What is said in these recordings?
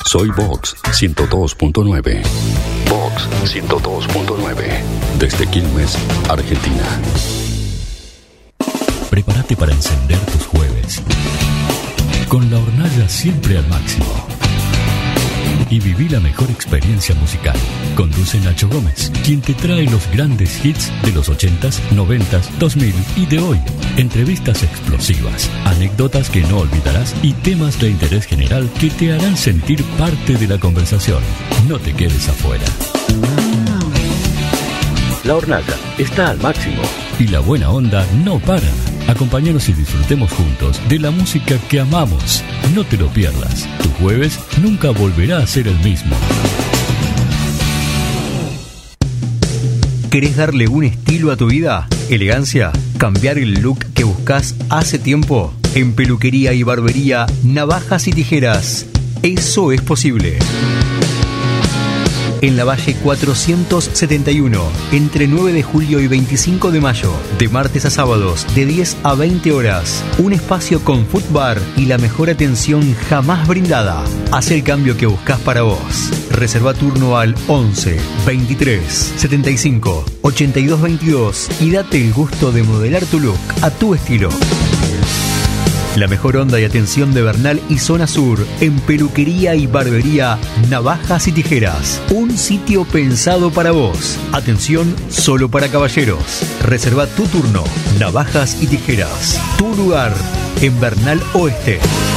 Soy Vox 102.9. Vox 102.9. Desde Quilmes, Argentina. Prepárate para encender tus jueves con la hornalla siempre al máximo y viví la mejor experiencia musical. Conduce Nacho Gómez, quien te trae los grandes hits de los 80s, 90s, 2000 y de hoy. Entrevistas explosivas, anécdotas que no olvidarás y temas de interés general que te harán sentir parte de la conversación. No te quedes afuera. La hornalla está al máximo y la buena onda no para. Acompáñanos y disfrutemos juntos de la música que amamos. No te lo pierdas. Tu jueves nunca volverá a ser el mismo. ¿Querés darle un estilo a tu vida? ¿Elegancia? ¿Cambiar el look que buscas hace tiempo? En peluquería y barbería, navajas y tijeras. Eso es posible. En la Valle 471, entre 9 de julio y 25 de mayo, de martes a sábados, de 10 a 20 horas. Un espacio con food bar y la mejor atención jamás brindada. Haz el cambio que buscas para vos. Reserva turno al 11 23 75 82 22 y date el gusto de modelar tu look a tu estilo. La mejor onda y atención de Bernal y Zona Sur en peluquería y barbería, navajas y tijeras. Un sitio pensado para vos. Atención solo para caballeros. Reserva tu turno. Navajas y tijeras. Tu lugar en Bernal Oeste.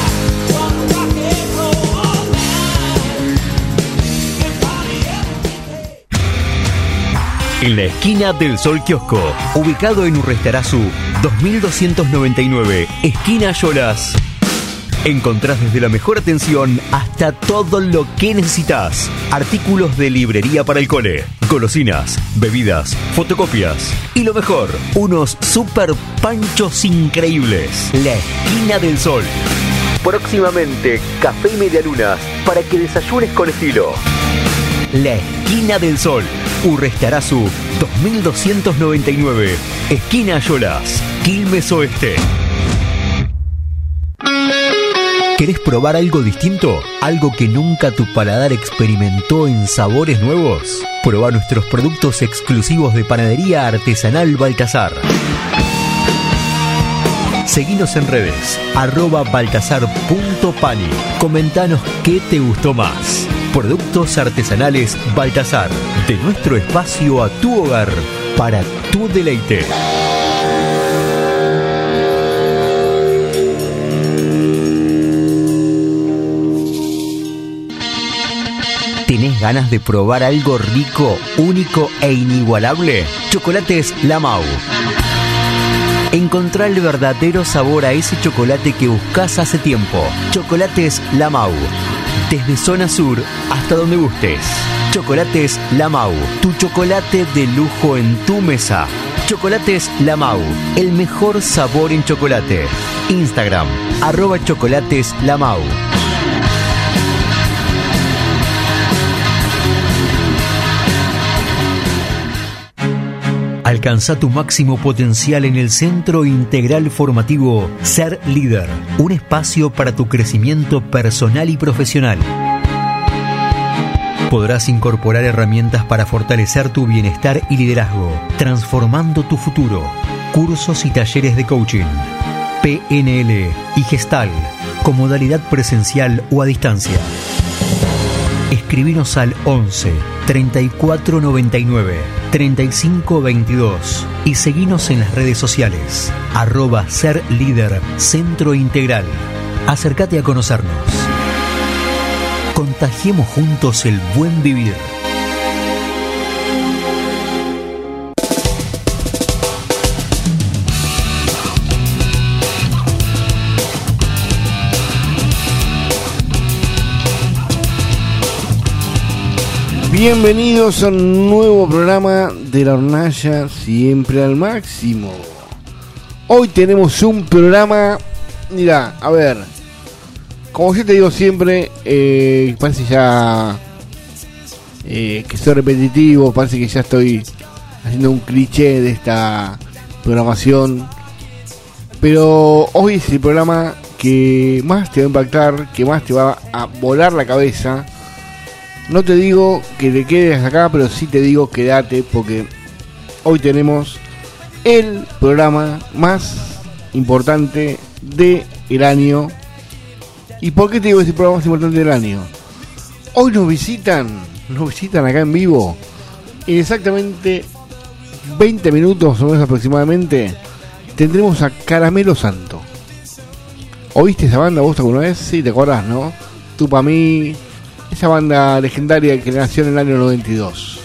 En la esquina del Sol Kiosco, ubicado en Urrestarazu 2299, esquina Yolas. Encontrás desde la mejor atención hasta todo lo que necesitas. Artículos de librería para el cole, golosinas, bebidas, fotocopias. Y lo mejor, unos super panchos increíbles. La esquina del Sol. Próximamente, café y medialunas para que desayunes con estilo. La esquina del Sol. Urrestarazu 2299, esquina Yolas, Quilmes Oeste. ¿Querés probar algo distinto? ¿Algo que nunca tu paladar experimentó en sabores nuevos? Probá nuestros productos exclusivos de panadería artesanal Baltasar. Seguinos en redes, @baltasar.pani. Comentanos qué te gustó más. Productos artesanales Baltasar, de nuestro espacio a tu hogar, para tu deleite. ¿Tenés ganas de probar algo rico, único e inigualable? Chocolates La Mau. Encontrá el verdadero sabor a ese chocolate que buscás hace tiempo. Chocolates La Mau. Desde Zona Sur hasta donde gustes. Chocolates La Mau. Tu chocolate de lujo en tu mesa. Chocolates La Mau. El mejor sabor en chocolate. Instagram, @chocolateslamau. Alcanza tu máximo potencial en el Centro Integral Formativo Ser Líder, un espacio para tu crecimiento personal y profesional. Podrás incorporar herramientas para fortalecer tu bienestar y liderazgo, transformando tu futuro. Cursos y talleres de coaching, PNL y Gestal, con modalidad presencial o a distancia. Escribinos al 11 34 99 35 22 y seguinos en las redes sociales @serlider Centro Integral. Acércate a conocernos. Contagiemos juntos el buen vivir. Bienvenidos a un nuevo programa de La Hornalla siempre al máximo. Hoy tenemos un programa, mira, a ver, como yo te digo siempre, parece ya que soy repetitivo, parece que ya estoy haciendo un cliché de esta programación, pero hoy es el programa que más te va a impactar, que más te va a volar la cabeza. No te digo que te quedes acá, pero sí te digo quédate, porque hoy tenemos el programa más importante del año. ¿Y por qué te digo este programa más importante del año? Hoy nos visitan acá en vivo, en exactamente 20 minutos o menos aproximadamente, tendremos a Caramelo Santo. ¿Oíste esa banda vos alguna vez? Sí, te acordás, ¿no? Tú pa' mí, esa banda legendaria que nació en el año 92.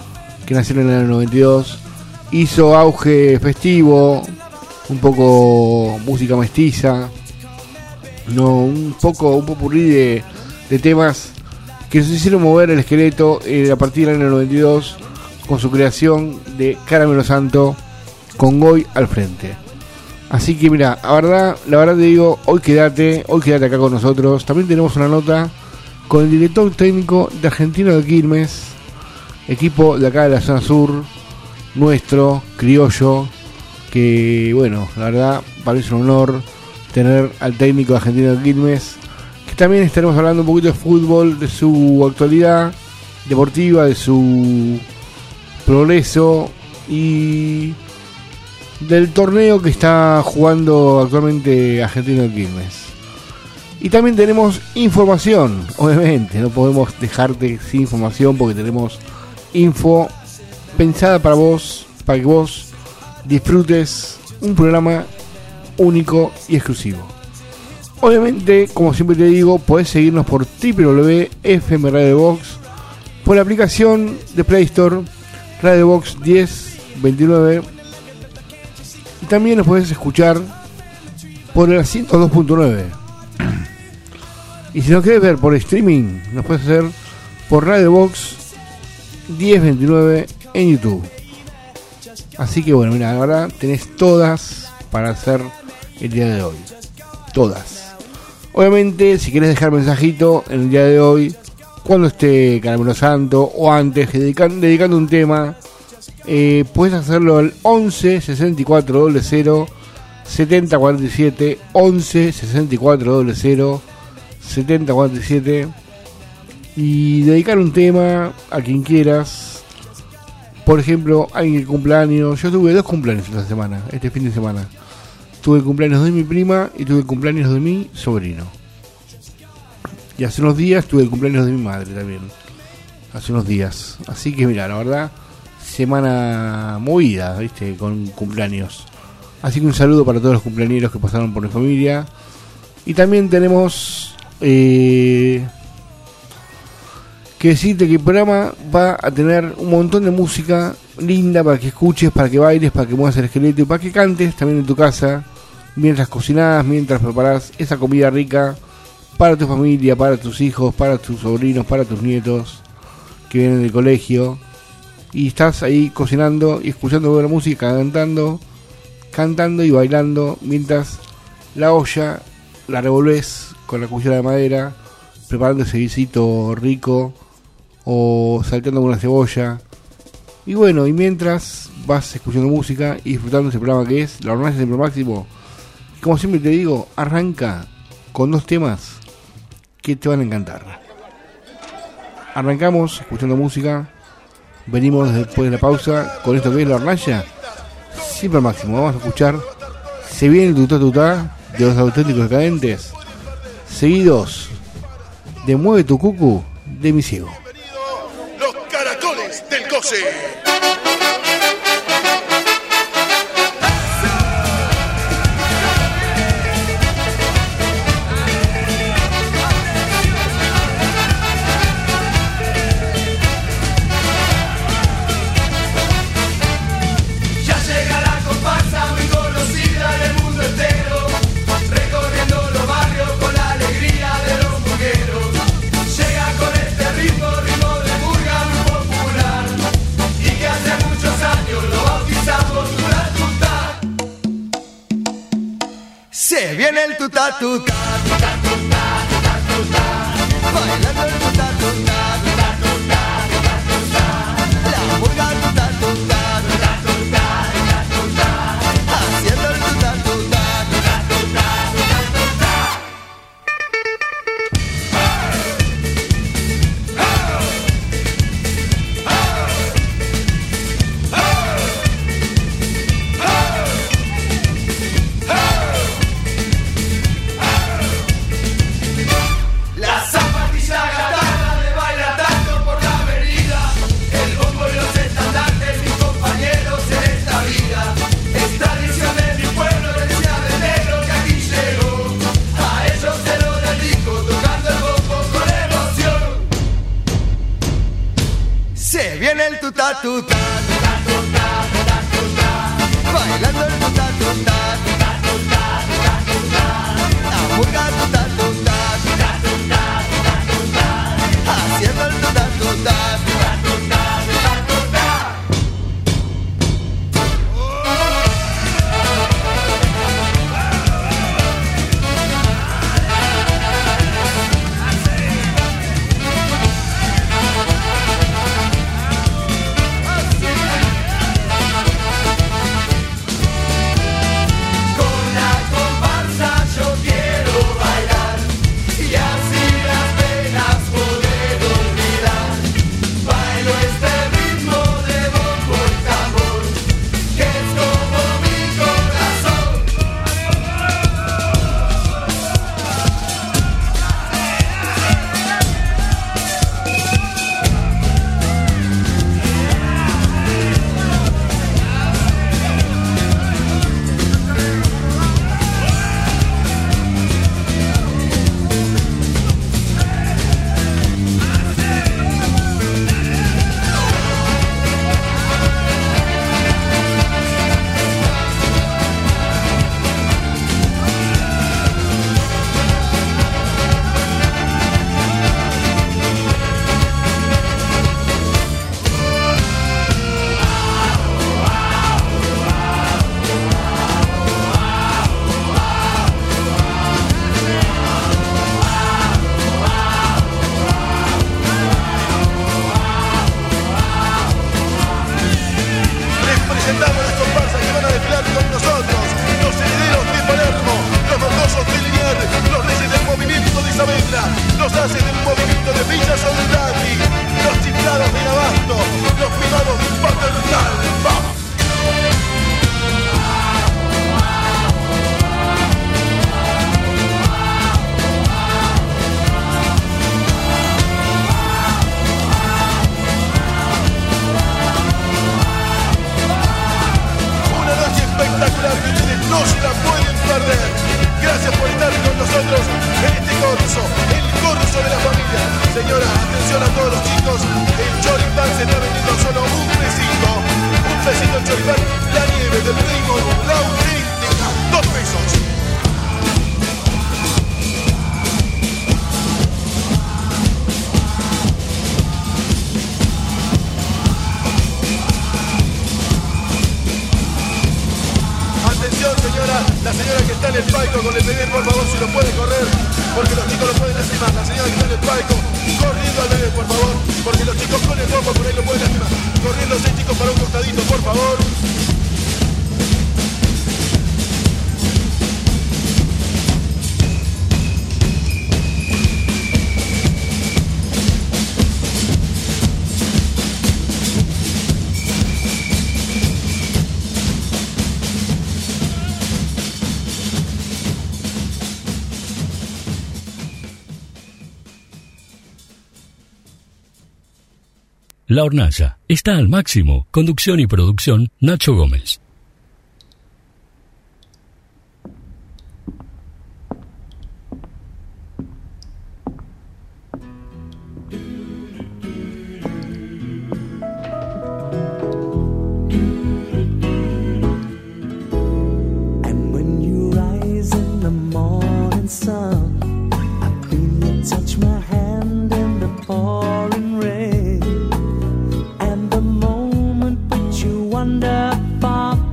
Hizo auge festivo, un poco música mestiza, un popurrí de temas que nos hicieron mover el esqueleto a partir del año 92 con su creación de Caramelo Santo con Goy al frente. Así que mira, la verdad te digo, hoy quédate acá con nosotros. También tenemos una nota con el director técnico de Argentino de Quilmes, equipo de acá de la zona sur, nuestro, criollo, que bueno, la verdad parece un honor tener al técnico de Argentino de Quilmes, que también estaremos hablando un poquito de fútbol, de su actualidad deportiva, de su progreso y del torneo que está jugando actualmente Argentino de Quilmes. Y también tenemos información, obviamente, no podemos dejarte sin información porque tenemos info pensada para vos, para que vos disfrutes un programa único y exclusivo. Obviamente, como siempre te digo, podés seguirnos por www.fm Radio Box, por la aplicación de Play Store, Radio Box 1029, y también nos podés escuchar por el 102.9. Y si nos querés ver por streaming, nos puedes hacer por Radio Box 1029 en YouTube. Así que bueno, mira, la verdad tenés todas para hacer el día de hoy. Todas. Obviamente, si querés dejar mensajito en el día de hoy, cuando esté Caramelo Santo o antes, dedicando un tema, puedes hacerlo al 11 64 00 70 47, 11 64 00 70 47, y dedicar un tema a quien quieras. Por ejemplo, alguien que cumpleaños. Yo tuve 2 cumpleaños esta semana, este fin de semana. Tuve el cumpleaños de mi prima y tuve el cumpleaños de mi sobrino. Y hace unos días tuve el cumpleaños de mi madre también. Hace unos días. Así que mira, la verdad, semana movida, ¿viste? Con cumpleaños. Así que un saludo para todos los cumpleañeros que pasaron por mi familia. Y también tenemos que decirte que el programa va a tener un montón de música linda para que escuches, para que bailes, para que muevas el esqueleto y para que cantes también en tu casa, mientras cocinás, mientras preparás esa comida rica para tu familia, para tus hijos, para tus sobrinos, para tus nietos que vienen del colegio, y estás ahí cocinando y escuchando buena música, cantando y bailando mientras la olla la revolvés con la cuchara de madera, preparando ese guisito rico o salteando con una cebolla. Y bueno, y mientras vas escuchando música y disfrutando ese programa que es La Hornalla Siempre Máximo, como siempre te digo, arranca con 2 temas que te van a encantar. Arrancamos escuchando música, venimos después de la pausa con esto que es La Hornalla Siempre Máximo. Vamos a escuchar Se Viene el Tutá Tutá de Los Auténticos Decadentes, seguidos de Mueve tu Cucu de Mi Ciego. Los Caracoles del Coce. Viene el tutá tutá, tutá tutá, tutá tutá, bailando el tutá tutá, tutá tutá, tutá tutá, la murga tutá tutá, tutá tutá, tutá tutá, haciendo el tutá tutá, tutá tutá, tutá tutá. el tuta tuta, bailando el tuta tuta, la murga tuta tuta, haciendo el tuta tuta. La Hornalla está al máximo. Conducción y producción, Nacho Gómez. And when you rise in the morning sun, I feel you touch my hand in the pouring rain. And the moment which you wander far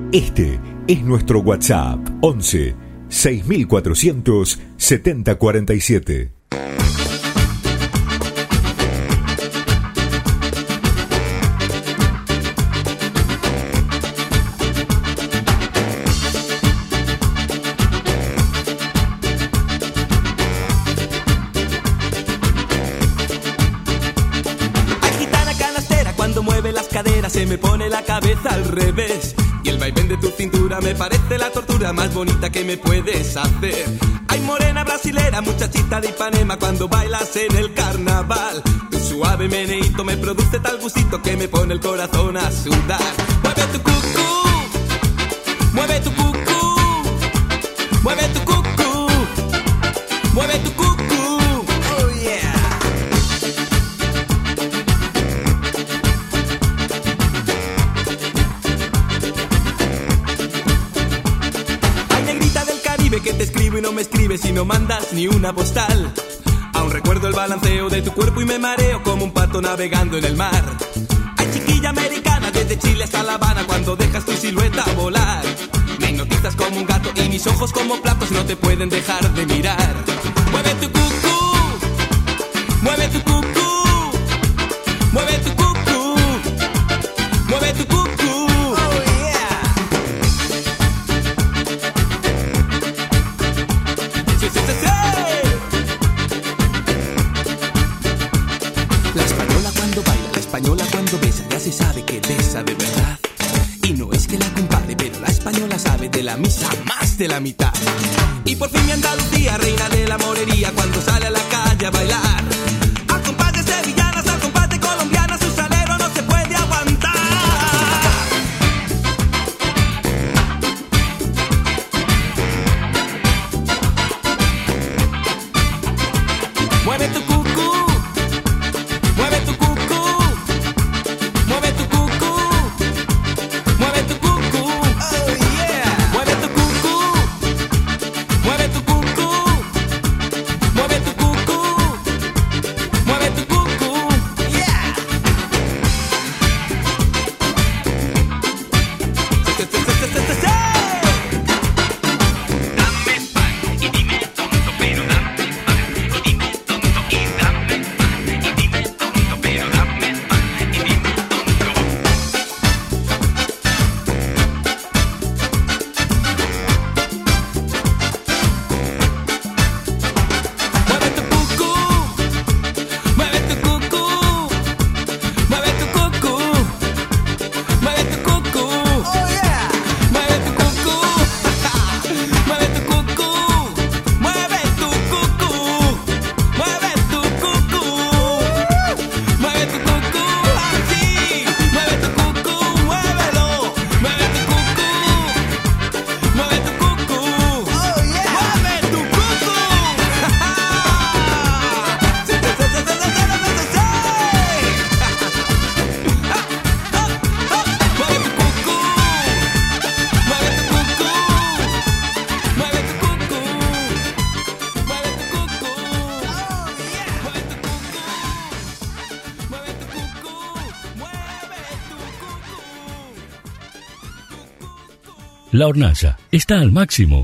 Este es nuestro WhatsApp 11 6400 7047. Se me pone la cabeza al revés y el vaivén de tu cintura me parece la tortura más bonita que me puedes hacer. Ay, morena brasilera, muchachita de Ipanema, cuando bailas en el carnaval, tu suave meneíto me produce tal gustito que me pone el corazón a sudar. Mueve tu cucú, mueve tu cucú, mueve tu cucú, mueve tu cucú. Que te escribo y no me escribes y no mandas ni una postal. Aún recuerdo el balanceo de tu cuerpo y me mareo como un pato navegando en el mar. Ay, chiquilla americana, desde Chile hasta La Habana, cuando dejas tu silueta volar. Me hipnotizas como un gato y mis ojos como platos no te pueden dejar de mirar. Mueve tu cucú, mueve tu cucú, mueve tu cucú, mueve tu cucú. La española cuando besa ya se sabe que besa de verdad. Y no es que la compare, pero la española sabe de la misa más de la mitad. Y por fin mi Andalucía, reina de la morería, cuando sale a la calle a bailar. Al compás de sevillanas, al compás de colombianas, su salero no se puede aguantar. Mueve tu cucú, mueve tu cucú. La hornalla está al máximo.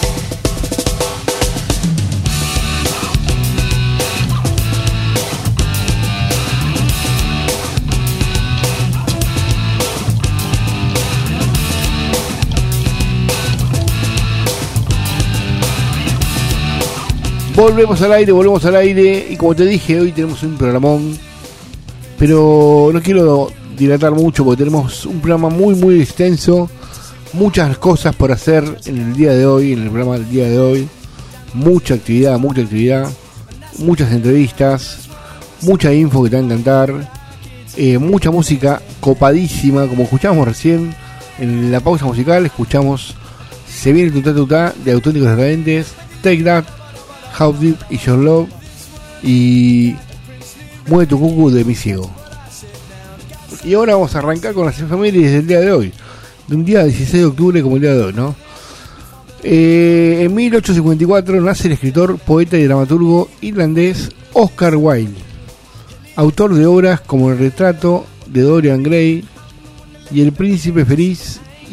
Volvemos al aire y como te dije, hoy tenemos un programón, pero no quiero dilatar mucho porque tenemos un programa muy extenso, muchas cosas por hacer en el día de hoy, en el programa del día de hoy, mucha actividad, muchas entrevistas, mucha info que te va a encantar, mucha música copadísima, como escuchamos recién en la pausa musical, escuchamos Se viene Tutá de Auténticos Decadentes, Take That, How Deep Is Your Love y Mueve tu Cucu de Mi Ciego. Y ahora vamos a arrancar con las efemérides del día de hoy, de un día 16 de octubre como el día de hoy, ¿no? En 1854 nace el escritor, poeta y dramaturgo irlandés Oscar Wilde, autor de obras como El retrato de Dorian Gray y El príncipe feliz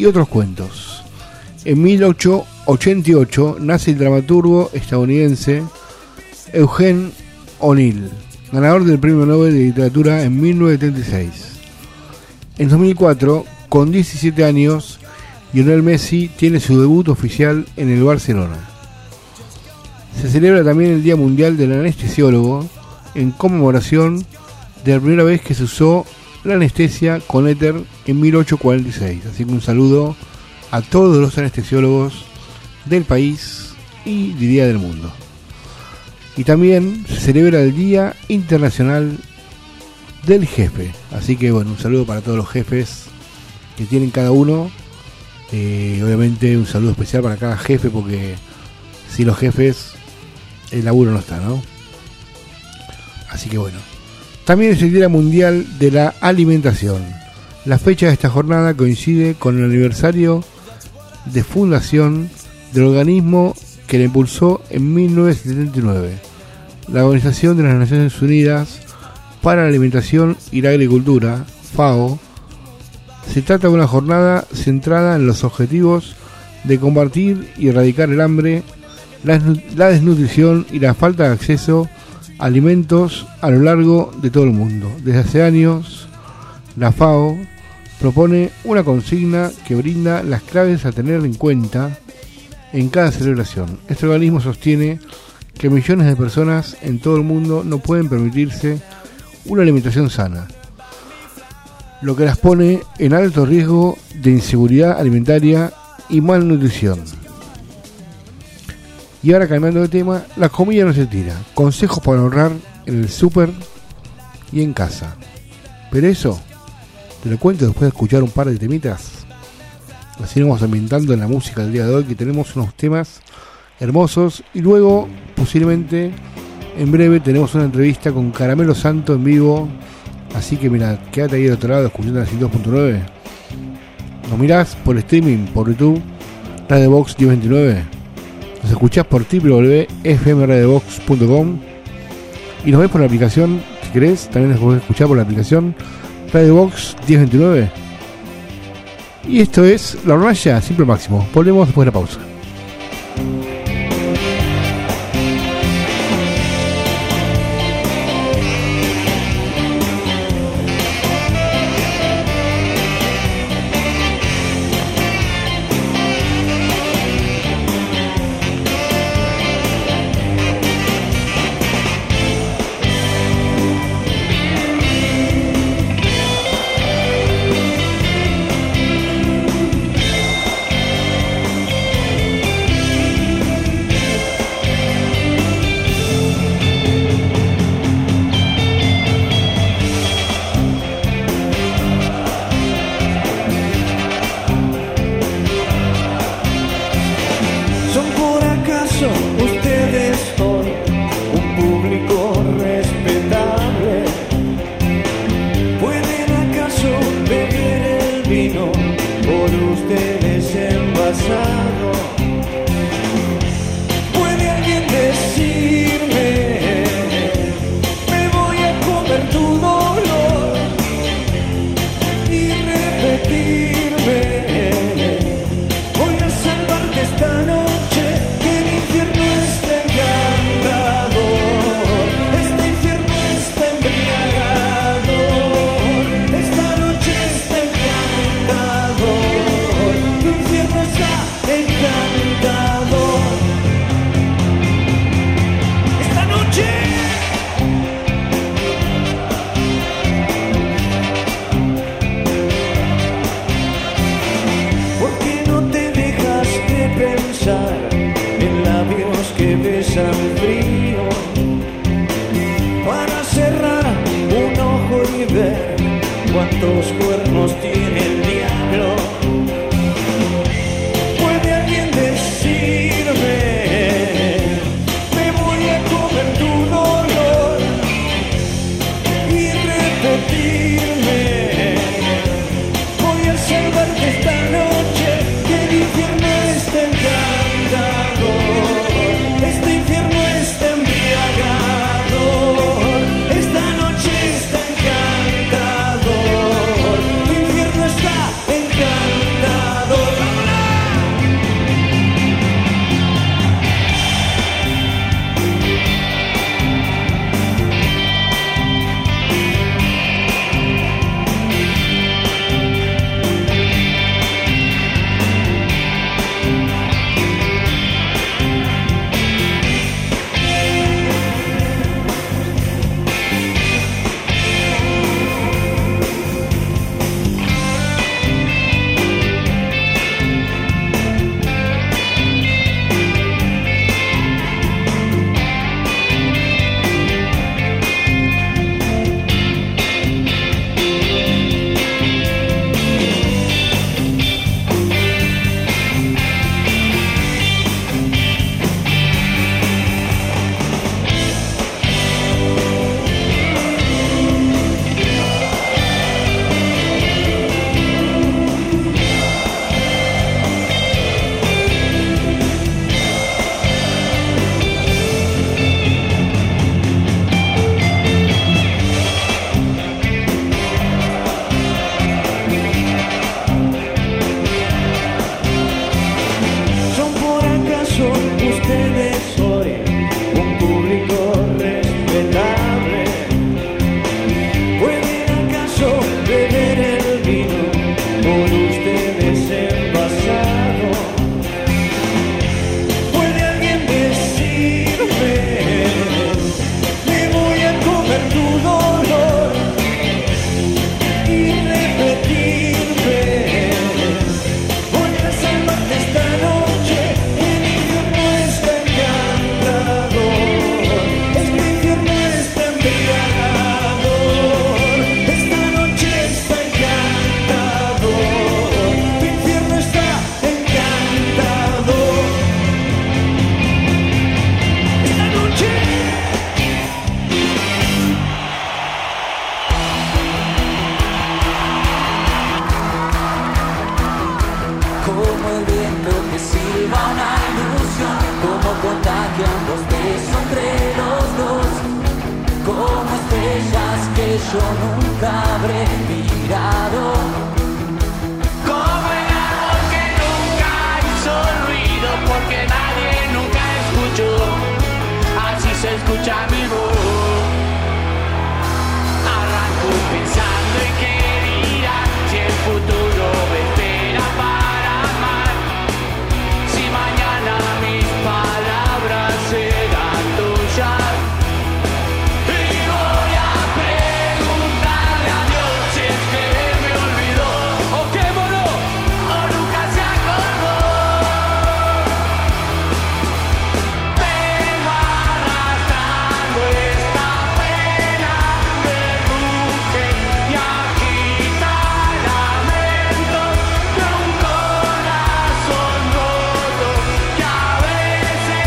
y otros cuentos. En 1888 nace el dramaturgo estadounidense Eugene O'Neill, ganador del Premio Nobel de Literatura en 1936. En 2004, con 17 años, Lionel Messi tiene su debut oficial en el Barcelona. Se celebra también el Día Mundial del Anestesiólogo, en conmemoración de la primera vez que se usó la anestesia con éter en 1846. Así que un saludo a todos los anestesiólogos del país y diría del mundo. Y también se celebra el Día Internacional del Jefe. Así que bueno, un saludo para todos los jefes que tienen cada uno. Obviamente un saludo especial para cada jefe, porque sin los jefes el laburo no está, ¿no? Así que bueno. También es el Día Mundial de la Alimentación. La fecha de esta jornada coincide con el aniversario de fundación del organismo que la impulsó en 1979, la Organización de las Naciones Unidas para la Alimentación y la Agricultura, FAO. Se trata de una jornada centrada en los objetivos de combatir y erradicar el hambre, la desnutrición y la falta de acceso a alimentos a lo largo de todo el mundo. Desde hace años, la FAO propone una consigna que brinda las claves a tener en cuenta en cada celebración. Este organismo sostiene que millones de personas en todo el mundo no pueden permitirse una alimentación sana, lo que las pone en alto riesgo de inseguridad alimentaria y malnutrición. Y ahora, cambiando de tema, la comida no se tira. Consejos para ahorrar en el súper y en casa. Pero eso te lo cuento después de escuchar un par de temitas. Así nos vamos ambientando en la música del día de hoy, que tenemos unos temas hermosos. Y luego, posiblemente, en breve, tenemos una entrevista con Caramelo Santo en vivo. Así que mira, quédate ahí del otro lado escuchando la 102.9. Nos mirás por streaming, por YouTube, Radio Box 1029. Nos escuchás por www.fmradiobox.com y nos ves por la aplicación, si querés. También nos podés escuchar por la aplicación Radio Box 1029. Y esto es La Hornalla, siempre máximo. Volvemos después de la pausa. Esta noche está encantador. yo nunca habré mirado. Como el árbol que nunca hizo ruido, porque nadie nunca escuchó, así se escucha mi voz. Arranco pensando en qué dirá, si el futuro me espera para amar, si mañana mis palabras serán tuyas. Y voy a preguntarle a Dios si es que me olvidó, o que voló, o nunca se acordó. Vengo arrastrando esta pena que ruge y agita lamentos de un corazón roto que a veces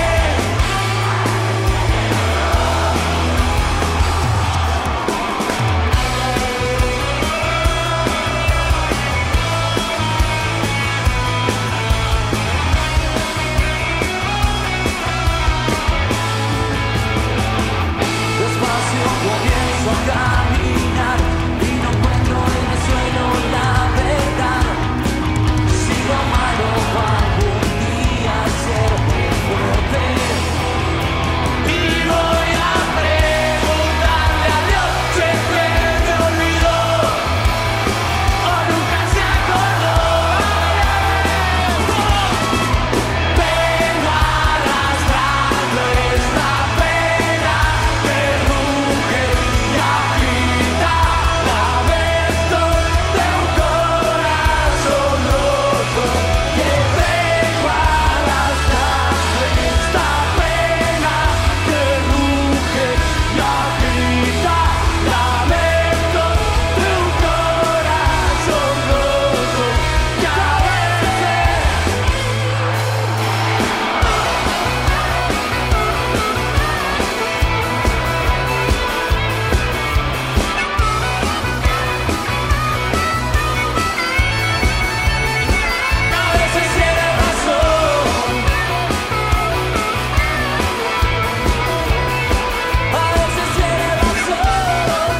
Despacio comienzo a caminar y no encuentro en el suelo la verdad. Si lo malo va algún día a ser fuerte. y voy a preguntarle a Dios si es que me olvidó, o nunca se acordó. Vengo arrastrando esta pena que ruge y agita lamentos de un corazón roto. Que vengo arrastrando esta pena que ruge y agita lamentos de un corazón roto que a veces tiene razón, A veces tiene razón.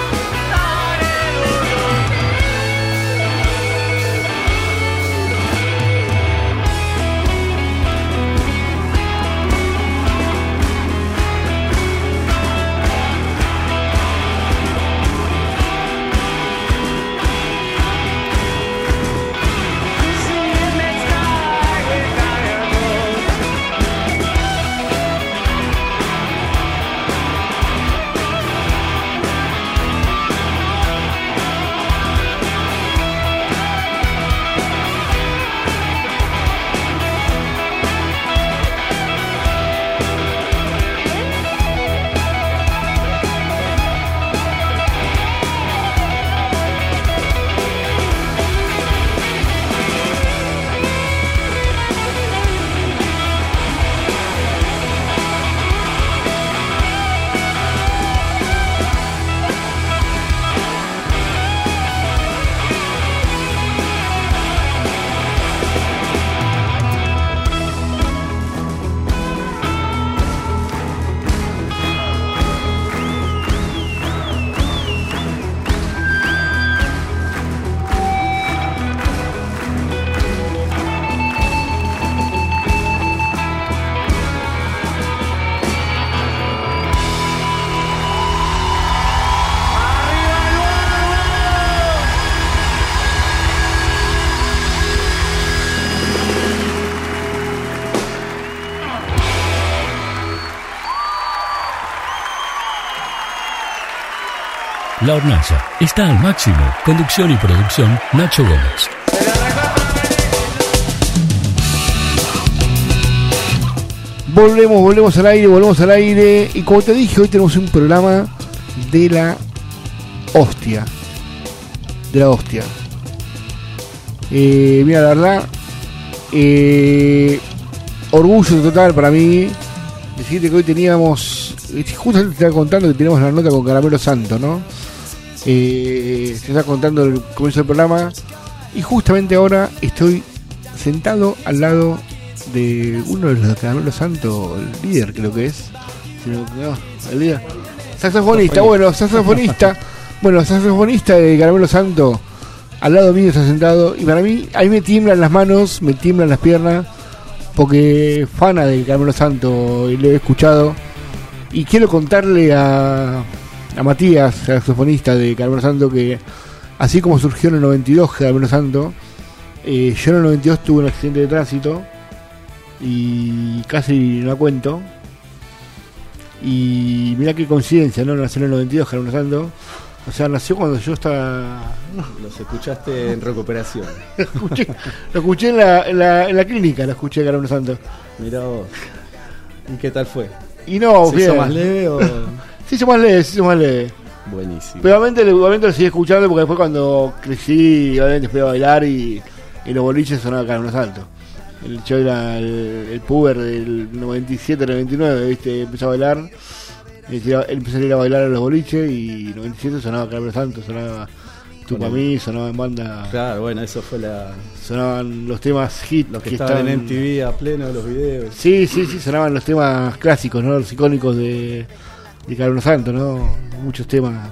La Hornalla está al máximo. Conducción y producción, Nacho Gómez. Volvemos al aire. Y como te dije, hoy tenemos un programa de la hostia. Mira, la verdad, orgullo total para mí decirte que hoy teníamos, justamente te estaba contando que teníamos la nota con Caramelo Santo, ¿no? Se está contando el comienzo del programa y justamente ahora estoy sentado al lado de uno de los de Caramelo Santo, el líder creo que es, el líder, saxofonista, Bueno, saxofonista de Caramelo Santo, al lado mío está sentado, y para mí, ahí me tiemblan las manos, me tiemblan las piernas, porque fana de Caramelo Santo, y lo he escuchado, y quiero contarle a Matías, saxofonista de Caramelo Santo, que así como surgió en el 92 Caramelo Santo, yo en el 92 tuve un accidente de tránsito, y casi no la cuento, y mirá qué coincidencia, ¿no? Nació en el 92 Caramelo Santo. O sea, nació cuando yo estaba... Los escuchaste en recuperación. Lo escuché en la clínica, lo escuché Caramelo Santo. Mirá vos. ¿Y qué tal fue? Y no, ¿Se hizo más leve o...? Se hizo más leve. Buenísimo. Pero obviamente lo seguí escuchando porque después cuando crecí, obviamente fui a bailar y los boliches sonaban Caramelo Santo. Yo era el puber del 97, 99, ¿viste? Empecé a bailar. Empecé a ir a bailar a los boliches y en 97 sonaba Caramelo Santo, sonaba Tupamí, sonaba en banda. Claro, bueno, eso fue sonaban los temas hits. Los que estaban en MTV a pleno de los videos. Sí, sonaban los temas clásicos, ¿no? Los icónicos de Caramelo Santo, ¿no? Muchos temas.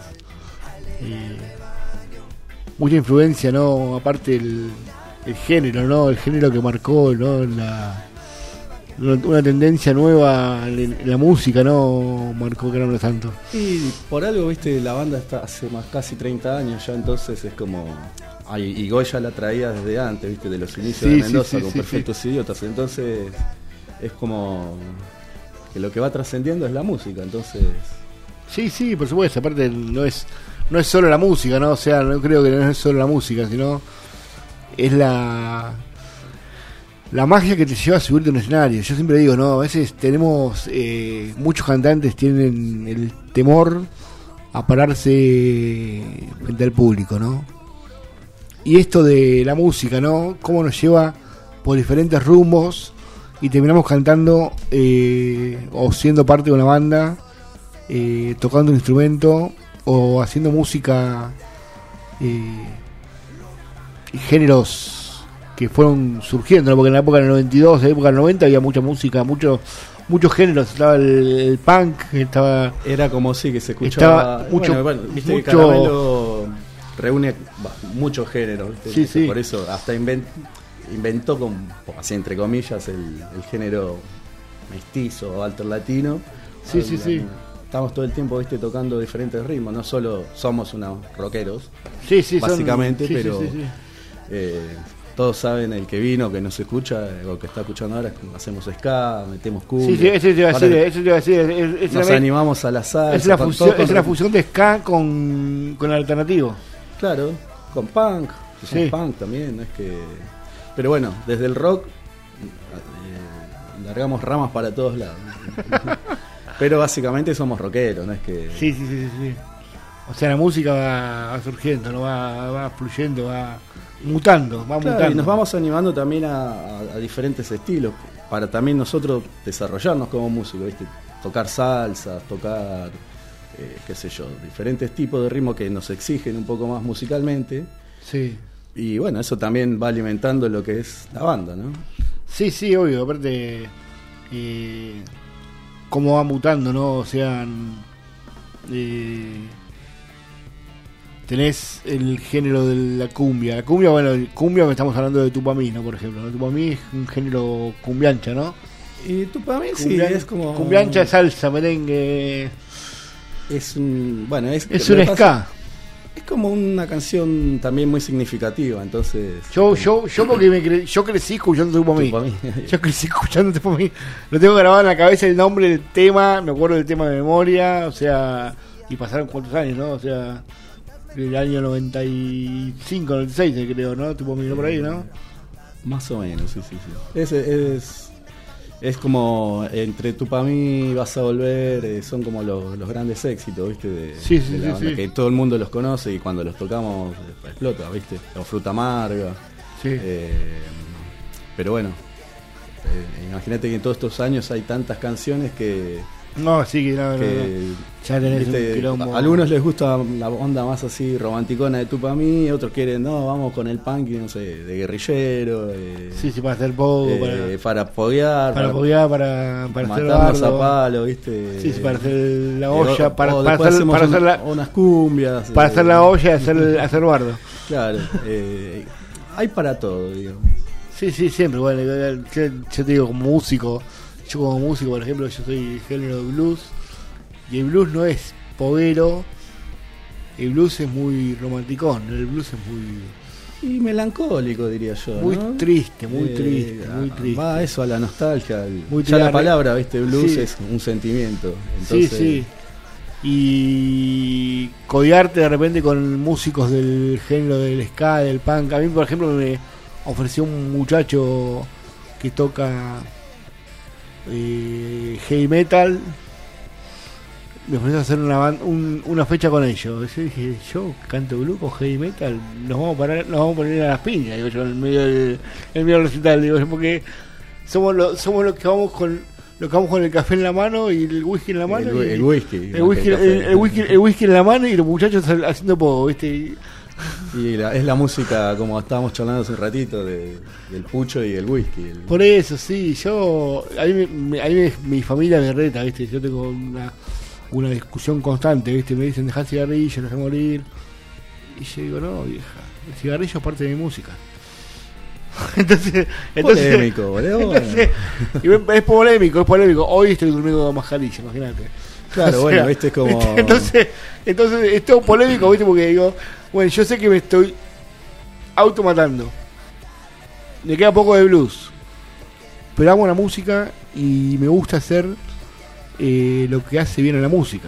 Mucha influencia, ¿no? Aparte el género, ¿no? El género que marcó, ¿no? Una tendencia nueva en la música, ¿no? Marcó Caramelo Santo. Y por algo, viste, la banda está hace casi 30 años ya, entonces es como... y Goya la traía desde antes, viste, de los inicios de Mendoza con Perfectos Idiotas, entonces es como que lo que va trascendiendo es la música, entonces... Sí, por supuesto, aparte no es solo la música, ¿no? O sea, no creo que no es solo la música, sino es la magia que te lleva a subirte a un escenario. Yo siempre digo, ¿no? A veces tenemos, muchos cantantes tienen el temor a pararse frente al público, ¿no? Y esto de la música, ¿no? Cómo nos lleva por diferentes rumbos y terminamos cantando o siendo parte de una banda, tocando un instrumento o haciendo música y géneros que fueron surgiendo, ¿no? Porque en la época del 92, en la época del 90 había mucha música, muchos géneros, estaba el punk, era como sí que se escuchaba viste que Caramelo reúne muchos géneros, ¿viste? Sí. Por eso hasta inventó así entre comillas el género mestizo o alterlatino. Sí. Estamos todo el tiempo, viste, tocando diferentes ritmos, no solo somos unos rockeros, básicamente, pero todos saben, el que vino, que nos escucha o que está escuchando ahora, hacemos ska, metemos cumbia. Sí, eso te iba a decir. Nos animamos a la salsa. Es la fusión de ska con el alternativo. Claro, con punk. Punk también, no es que... Pero bueno, desde el rock largamos ramas para todos lados. Pero básicamente somos rockeros, no es que... Sí. O sea, la música va surgiendo, ¿no? Va fluyendo, va mutando. Y nos vamos animando también a diferentes estilos, para también nosotros desarrollarnos como músicos, ¿viste? Tocar salsas, tocar, qué sé yo, diferentes tipos de ritmos que nos exigen un poco más musicalmente. Sí. Y bueno, eso también va alimentando lo que es la banda, ¿no? Sí, obvio, aparte... cómo va mutando, ¿no? O sea... tenés el género de la cumbia. La cumbia, cumbia estamos hablando de Tupamí, ¿no? Por ejemplo, ¿no? Tupamí es un género cumbiancha, ¿no? Y Tupamí sí, es como... Cumbiancha, salsa, merengue... Es un ska. Es como una canción también muy significativa, entonces... Yo porque yo crecí escuchando Tupamí. Yo crecí escuchando Tupamí. Lo tengo grabado en la cabeza el nombre del tema, me acuerdo del tema de memoria, o sea... Y pasaron cuántos años, ¿no? O sea... El año 95, 96 creo, ¿no? Tupamí, ¿no? Por ahí, ¿no? Más o menos, sí. Es como entre Tupamí, Vas a Volver, son como los grandes éxitos, ¿viste? De la banda, que todo el mundo los conoce y cuando los tocamos explota, ¿viste? O Fruta Amarga. Sí. Pero bueno, imagínate que en todos estos años hay tantas canciones que No, sí que no. Ya tenés ¿viste? un quilombo. A algunos les gusta la onda más así romanticona de Tupamí, otros quieren, no, vamos con el punk, no sé, de guerrillero. Sí, para hacer poco, para foguear. Para foguear, para matarnos a palo, ¿viste? Sí, para hacer la olla, para hacer unas cumbias. Para hacer la olla y hacer bardo. Claro, hay para todo, digo. Sí, siempre. Bueno, yo te digo, como músico, por ejemplo, yo soy género de blues. Y el blues no es poguero, el blues es muy romanticón, el blues es muy... Y melancólico, diría yo. Muy ¿no? triste. Va eso a la nostalgia. Muy ya la palabra, ¿viste? Blues es un sentimiento. Entonces... Sí. Y codearte de repente con músicos del género del ska, del punk. A mí, por ejemplo, me ofreció un muchacho que toca heavy metal. Me ofreció hacer una fecha con ellos. Yo dije, yo canto blues con heavy metal, nos vamos a poner a las piñas, digo yo, en medio del recital, digo yo, porque somos los que vamos con el café en la mano y el whisky en la mano. El whisky en la mano y los muchachos haciendo poco, ¿viste? Y es la música, como estábamos charlando hace un ratito, del pucho y el whisky. Por eso, sí, a mí mi familia me reta, ¿viste? Yo tengo una discusión constante, ¿viste? Me dicen, dejá el cigarrillo, dejá morir. Y yo digo, no, vieja, el cigarrillo es parte de mi música. entonces polémico, boludo. Es polémico. Hoy estoy durmiendo con mascarilla, imagínate. Claro, bueno, viste, es como... Entonces es todo polémico, ¿viste? Porque digo, bueno, yo sé que me estoy automatando. Me queda poco de blues. Pero amo la música y me gusta hacer lo que hace bien a la música.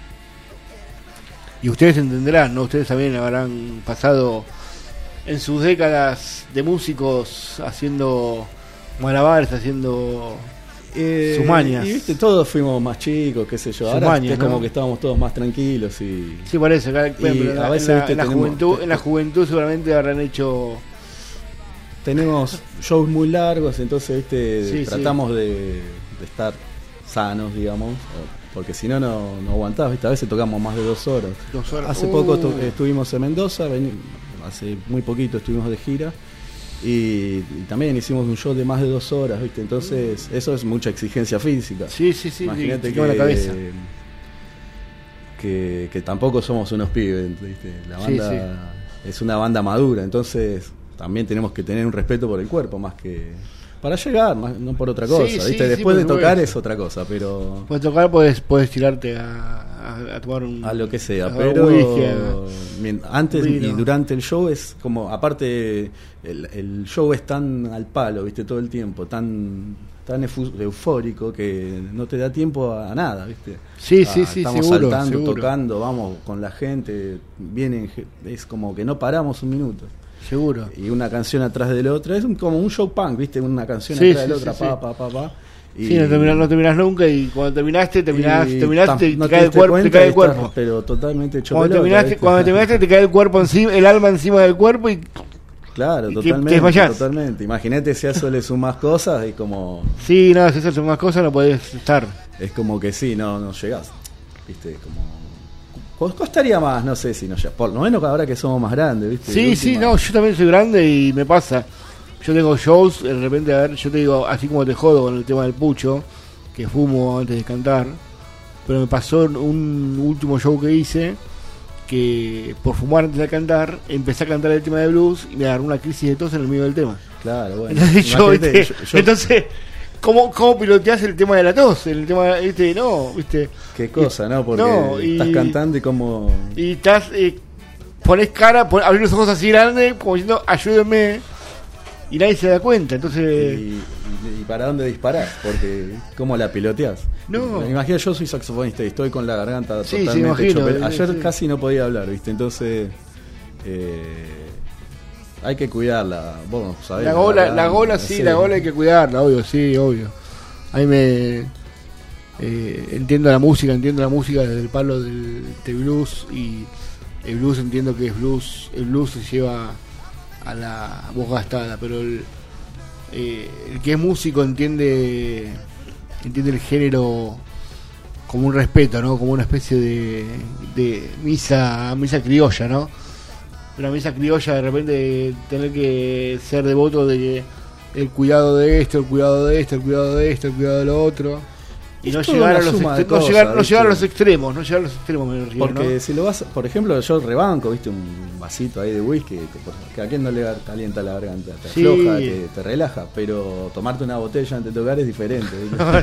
Y ustedes entenderán, ¿no? Ustedes también habrán pasado en sus décadas de músicos haciendo malabares, haciendo sus mañas. Y viste, todos fuimos más chicos, qué sé yo. Ahora mañas, es como ¿no? que estábamos todos más tranquilos y... Sí, parece. Pero a veces, en la juventud seguramente habrán hecho... Tenemos shows muy largos, entonces viste, tratamos de estar sanos, digamos, porque si no aguantás, ¿viste? A veces tocamos más de 2 horas. Hace poco estuvimos en Mendoza, hace muy poquito estuvimos de gira y también hicimos un show de más de 2 horas, ¿viste? Entonces eso es mucha exigencia física. Sí. Imagínate la cabeza. Que tampoco somos unos pibes, ¿viste? La banda es una banda madura, entonces también tenemos que tener un respeto por el cuerpo más que... Para llegar, no por otra cosa, ¿viste? Después de tocar es otra cosa, pero... Después de tocar puedes tirarte a tomar a lo que sea, pero whisky, antes y durante el show es como... Aparte, el show es tan al palo, ¿viste? Todo el tiempo, tan eufórico que no te da tiempo a nada, ¿viste? Sí, estamos seguro, saltando, tocando, vamos con la gente, vienen, es como que no paramos un minuto. Seguro. Y una canción atrás de la otra. Es como un show punk, ¿viste? Una canción atrás de la otra, pa. Y sí, no terminás nunca. Y cuando terminaste, te no cae el cuerpo. Pero totalmente hecho cuando terminaste, te cae el cuerpo encima, el alma encima del cuerpo y... Claro, y totalmente. Imagínate si a eso le sumás cosas y como... Sí, no, si a eso le sumás cosas no podés estar. Es como que sí, no llegás. ¿Viste? Como... Costaría más, no sé si no ya. Por lo menos ahora que somos más grandes, ¿viste? Sí, no, yo también soy grande y me pasa. Yo tengo shows, de repente, a ver, yo te digo, así como te jodo con el tema del pucho, que fumo antes de cantar, pero me pasó un último show que hice, que por fumar antes de cantar, empecé a cantar el tema de blues y me agarró una crisis de tos en el medio del tema. Claro, bueno. Entonces, entonces ¿Cómo piloteás el tema de la tos? El tema, no, ¿viste? Qué cosa, ¿no? Porque estás cantando y como... Y estás, ponés cara, abrís los ojos así grandes, como diciendo, ayúdenme, y nadie se da cuenta, entonces... ¿Y para dónde disparás? Porque, ¿cómo la piloteás? No. Me imagino, yo soy saxofonista y estoy con la garganta totalmente hecho. Ayer casi no podía hablar, ¿viste? Entonces... hay que cuidarla, vos sabés. La gola hay que cuidarla, obvio. A mí entiendo la música desde el palo del blues, y el blues entiendo que es blues. El blues se lleva a la voz gastada, pero el que es músico entiende el género como un respeto, ¿no? Como una especie de misa criolla, ¿no? Una misa criolla, de repente tener que ser devoto de que el cuidado de esto, el cuidado de esto, el cuidado de esto, el cuidado de lo otro. Y no llegar a los extremos, me refiero, porque ¿no? si lo vas, por ejemplo, yo rebanco, viste, un vasito ahí de whisky, que a quien no le calienta la garganta, te afloja, te relaja, pero tomarte una botella antes de tocar es diferente.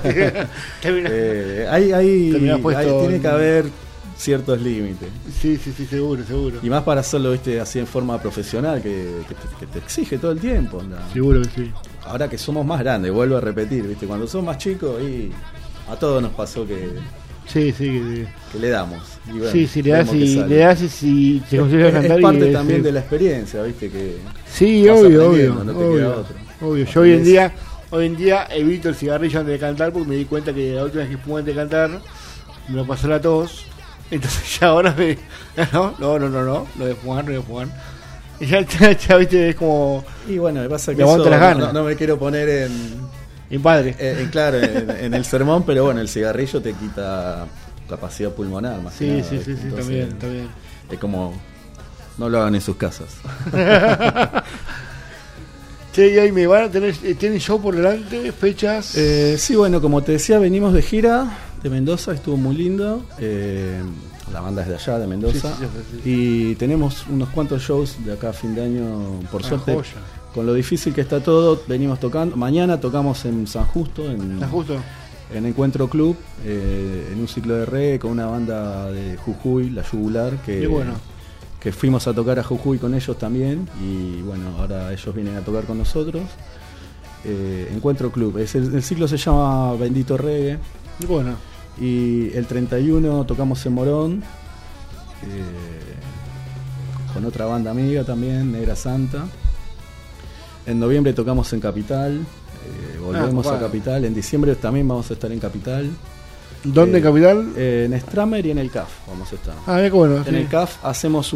Tiene que haber ciertos límites. Sí, seguro. Y más para hacerlo, viste, así en forma profesional, que te exige todo el tiempo. ¿No? Seguro que sí. Ahora que somos más grandes, vuelvo a repetir, viste, cuando somos más chicos y a todos nos pasó que le damos. Y bueno, le das y si te consigues cantar. Es parte también de la experiencia, viste, que obvio. No te queda otra. Obvio. Yo hoy en día evito el cigarrillo antes de cantar porque me di cuenta que la última vez que fumé antes de cantar me lo pasó la tos. Entonces ya ahora no voy a fumar. Y ya viste, es como. Y bueno, me pasa que no me quiero poner en padre. Claro, en el sermón, pero bueno, el cigarrillo te quita capacidad pulmonar más que nada. Sí, también. Es como, no lo hagan en sus casas. Che, y ahí me van a ¿tienen show por delante? ¿Fechas? Sí, bueno, como te decía, venimos de gira de Mendoza, estuvo muy lindo. La banda es de allá, de Mendoza. Sí. Y tenemos unos cuantos shows de acá a fin de año, por suerte. Joya. Con lo difícil que está todo, venimos tocando. Mañana tocamos en San Justo, en Encuentro Club, en un ciclo de reggae con una banda de Jujuy, La Yugular, que fuimos a tocar a Jujuy con ellos también. Y bueno, ahora ellos vienen a tocar con nosotros. Encuentro Club, el ciclo se llama Bendito Reggae. Y el 31 tocamos en Morón, con otra banda amiga también, Negra Santa. En noviembre tocamos en Capital, volvemos a Capital. En diciembre también vamos a estar en Capital. ¿Dónde en Capital? En Stramer y en el CAF vamos a estar. En el CAF hacemos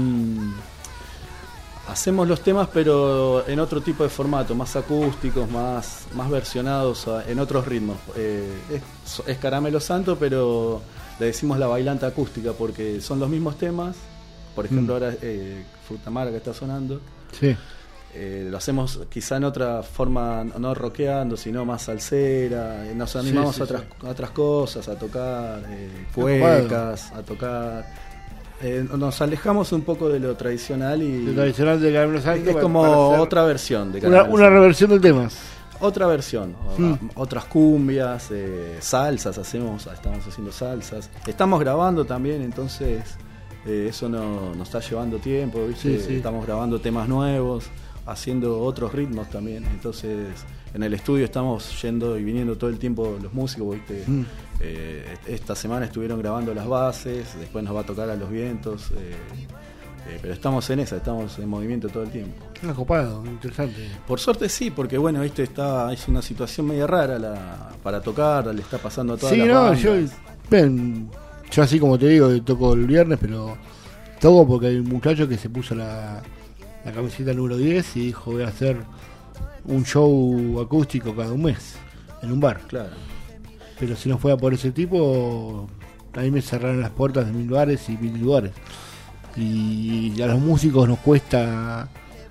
los temas, pero en otro tipo de formato, más acústicos, más versionados en otros ritmos. Es Caramelo Santo, pero le decimos la bailanta acústica porque son los mismos temas. Por ejemplo, ahora Fruta Mara que está sonando. Sí. Lo hacemos quizá en otra forma, no rockeando, sino más salsera. Nos animamos a otras cosas, a tocar cuecas, a tocar. Nos alejamos un poco de lo tradicional lo tradicional de Caramelo Santo. Es como otra versión de una reversión de temas. Otra versión, otras cumbias, salsas estamos haciendo salsas. Estamos grabando también, entonces eso nos está llevando tiempo, ¿viste? Sí. Estamos grabando temas nuevos, haciendo otros ritmos también. Entonces en el estudio estamos yendo y viniendo todo el tiempo los músicos, ¿viste? Esta semana estuvieron grabando las bases, después nos va a tocar a los vientos, pero estamos en movimiento todo el tiempo. Copado, interesante. Por suerte sí, porque bueno, ¿viste? Es una situación media rara para tocar, le está pasando a todas las bandas. Yo así como te digo, toco el viernes, pero toco porque hay un muchacho que se puso la camiseta número 10 y dijo voy a hacer un show acústico cada un mes en un bar. Claro. Pero si no fuera por ese tipo, a mí me cerraron las puertas de 1000 bares y 1000 lugares. Y a los músicos nos cuesta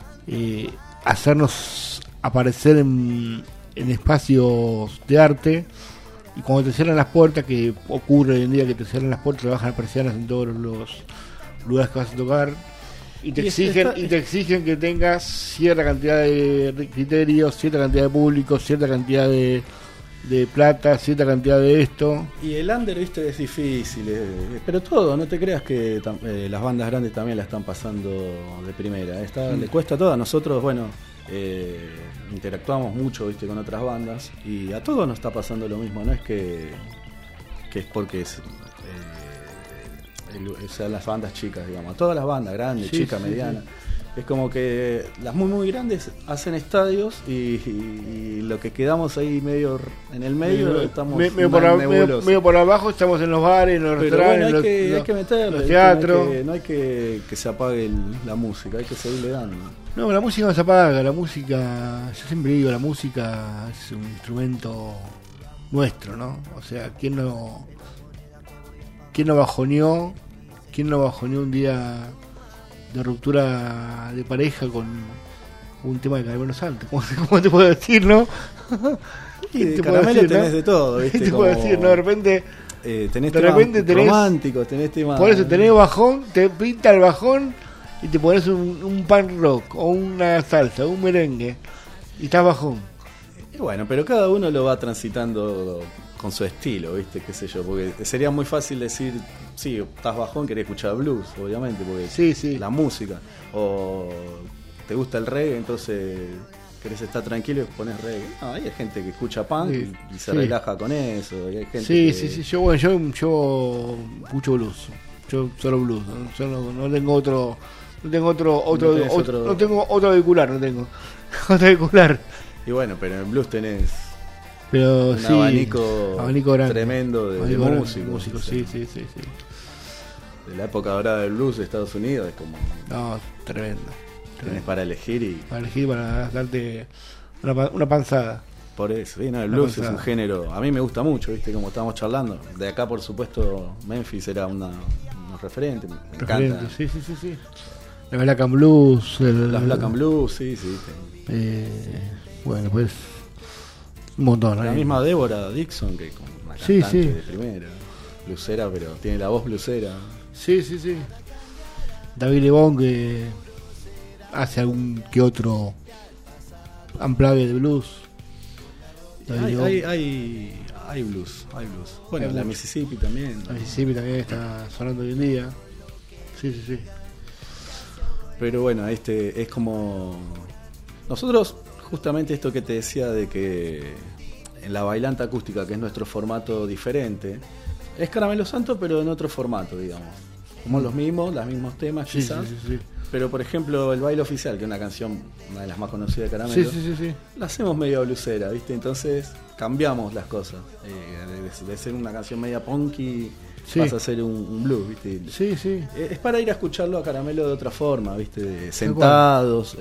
hacernos aparecer en espacios de arte. Y cuando te cierran las puertas, que ocurre hoy en día que te cierran las puertas, te bajan persianas en todos los lugares que vas a tocar. Y te exigen que tengas cierta cantidad de criterios, cierta cantidad de público, cierta cantidad de plata, cierta cantidad de esto. Y el under, viste, es difícil, pero todo, no te creas que las bandas grandes también la están pasando de primera. Le cuesta todo. A nosotros, bueno, interactuamos mucho, viste, con otras bandas y a todos nos está pasando lo mismo. No es que es porque sean las bandas chicas, digamos, a todas las bandas, grandes, chicas, medianas. Es como que las muy grandes hacen estadios y lo que quedamos ahí medio en el medio estamos medio por abajo, estamos en los bares, en los restaurantes, hay que meterle, los teatros. No hay que se apague la música, hay que seguirle dando. No, la música no se apaga, la música, yo siempre digo, la música es un instrumento nuestro, ¿no? O sea, ¿quién no ¿quién no bajoneó un día de ruptura de pareja con un tema de Caramelo Santo? ¿Cómo te puedo decir, no? Y de Caramelo tenés de todo, ¿viste? ¿Qué te puedo decir? No, de repente tenés de temas repente tenés románticos, tenés temas... Por eso tenés bajón, te pinta el bajón y te pones un punk rock o una salsa, un merengue y estás bajón. Y bueno, pero cada uno lo va transitando con su estilo, ¿viste? Qué sé yo, porque sería muy fácil decir, sí, estás bajón, querés escuchar blues, obviamente, porque sí. La música, o te gusta el reggae, entonces querés estar tranquilo y pones reggae. No, hay gente que escucha punk y se relaja con eso, y hay gente sí, yo escucho blues, yo solo blues, ¿no? Yo no tengo otro auricular, otro auricular. Y bueno, pero en el blues tenés un abanico grande, tremendo de músicos. Sí. De la época dorada del blues de Estados Unidos es como... No, tremendo. Tenés para elegir para darte una panzada. Por eso, sí, no, el blues es un género, a mí me gusta mucho, ¿viste? Como estábamos charlando. De acá, por supuesto, Memphis era unos referentes, me encanta. Sí. La Black and Blues. Las Black and Blues, sí. Bueno, pues un montón. La misma Débora Dixon, que con una cantante de primera, blusera, pero tiene la voz blusera. Sí. David Lebón, que hace algún que otro amplague de blues. Hay blues. Bueno, la Mississippi también. La Mississippi también está sonando hoy en día. Sí. Pero bueno, es como... Nosotros, justamente esto que te decía de que en la bailanta acústica, que es nuestro formato diferente, es Caramelo Santo, pero en otro formato, digamos. Como los mismos temas, quizás. Sí. Pero, por ejemplo, el baile oficial, que es una canción, una de las más conocidas de Caramelo, sí. la hacemos medio blusera, ¿viste? Entonces cambiamos las cosas. De ser una canción media punky, pasa a ser un blues, ¿viste? Sí. Es para ir a escucharlo a Caramelo de otra forma, ¿viste? Sentados,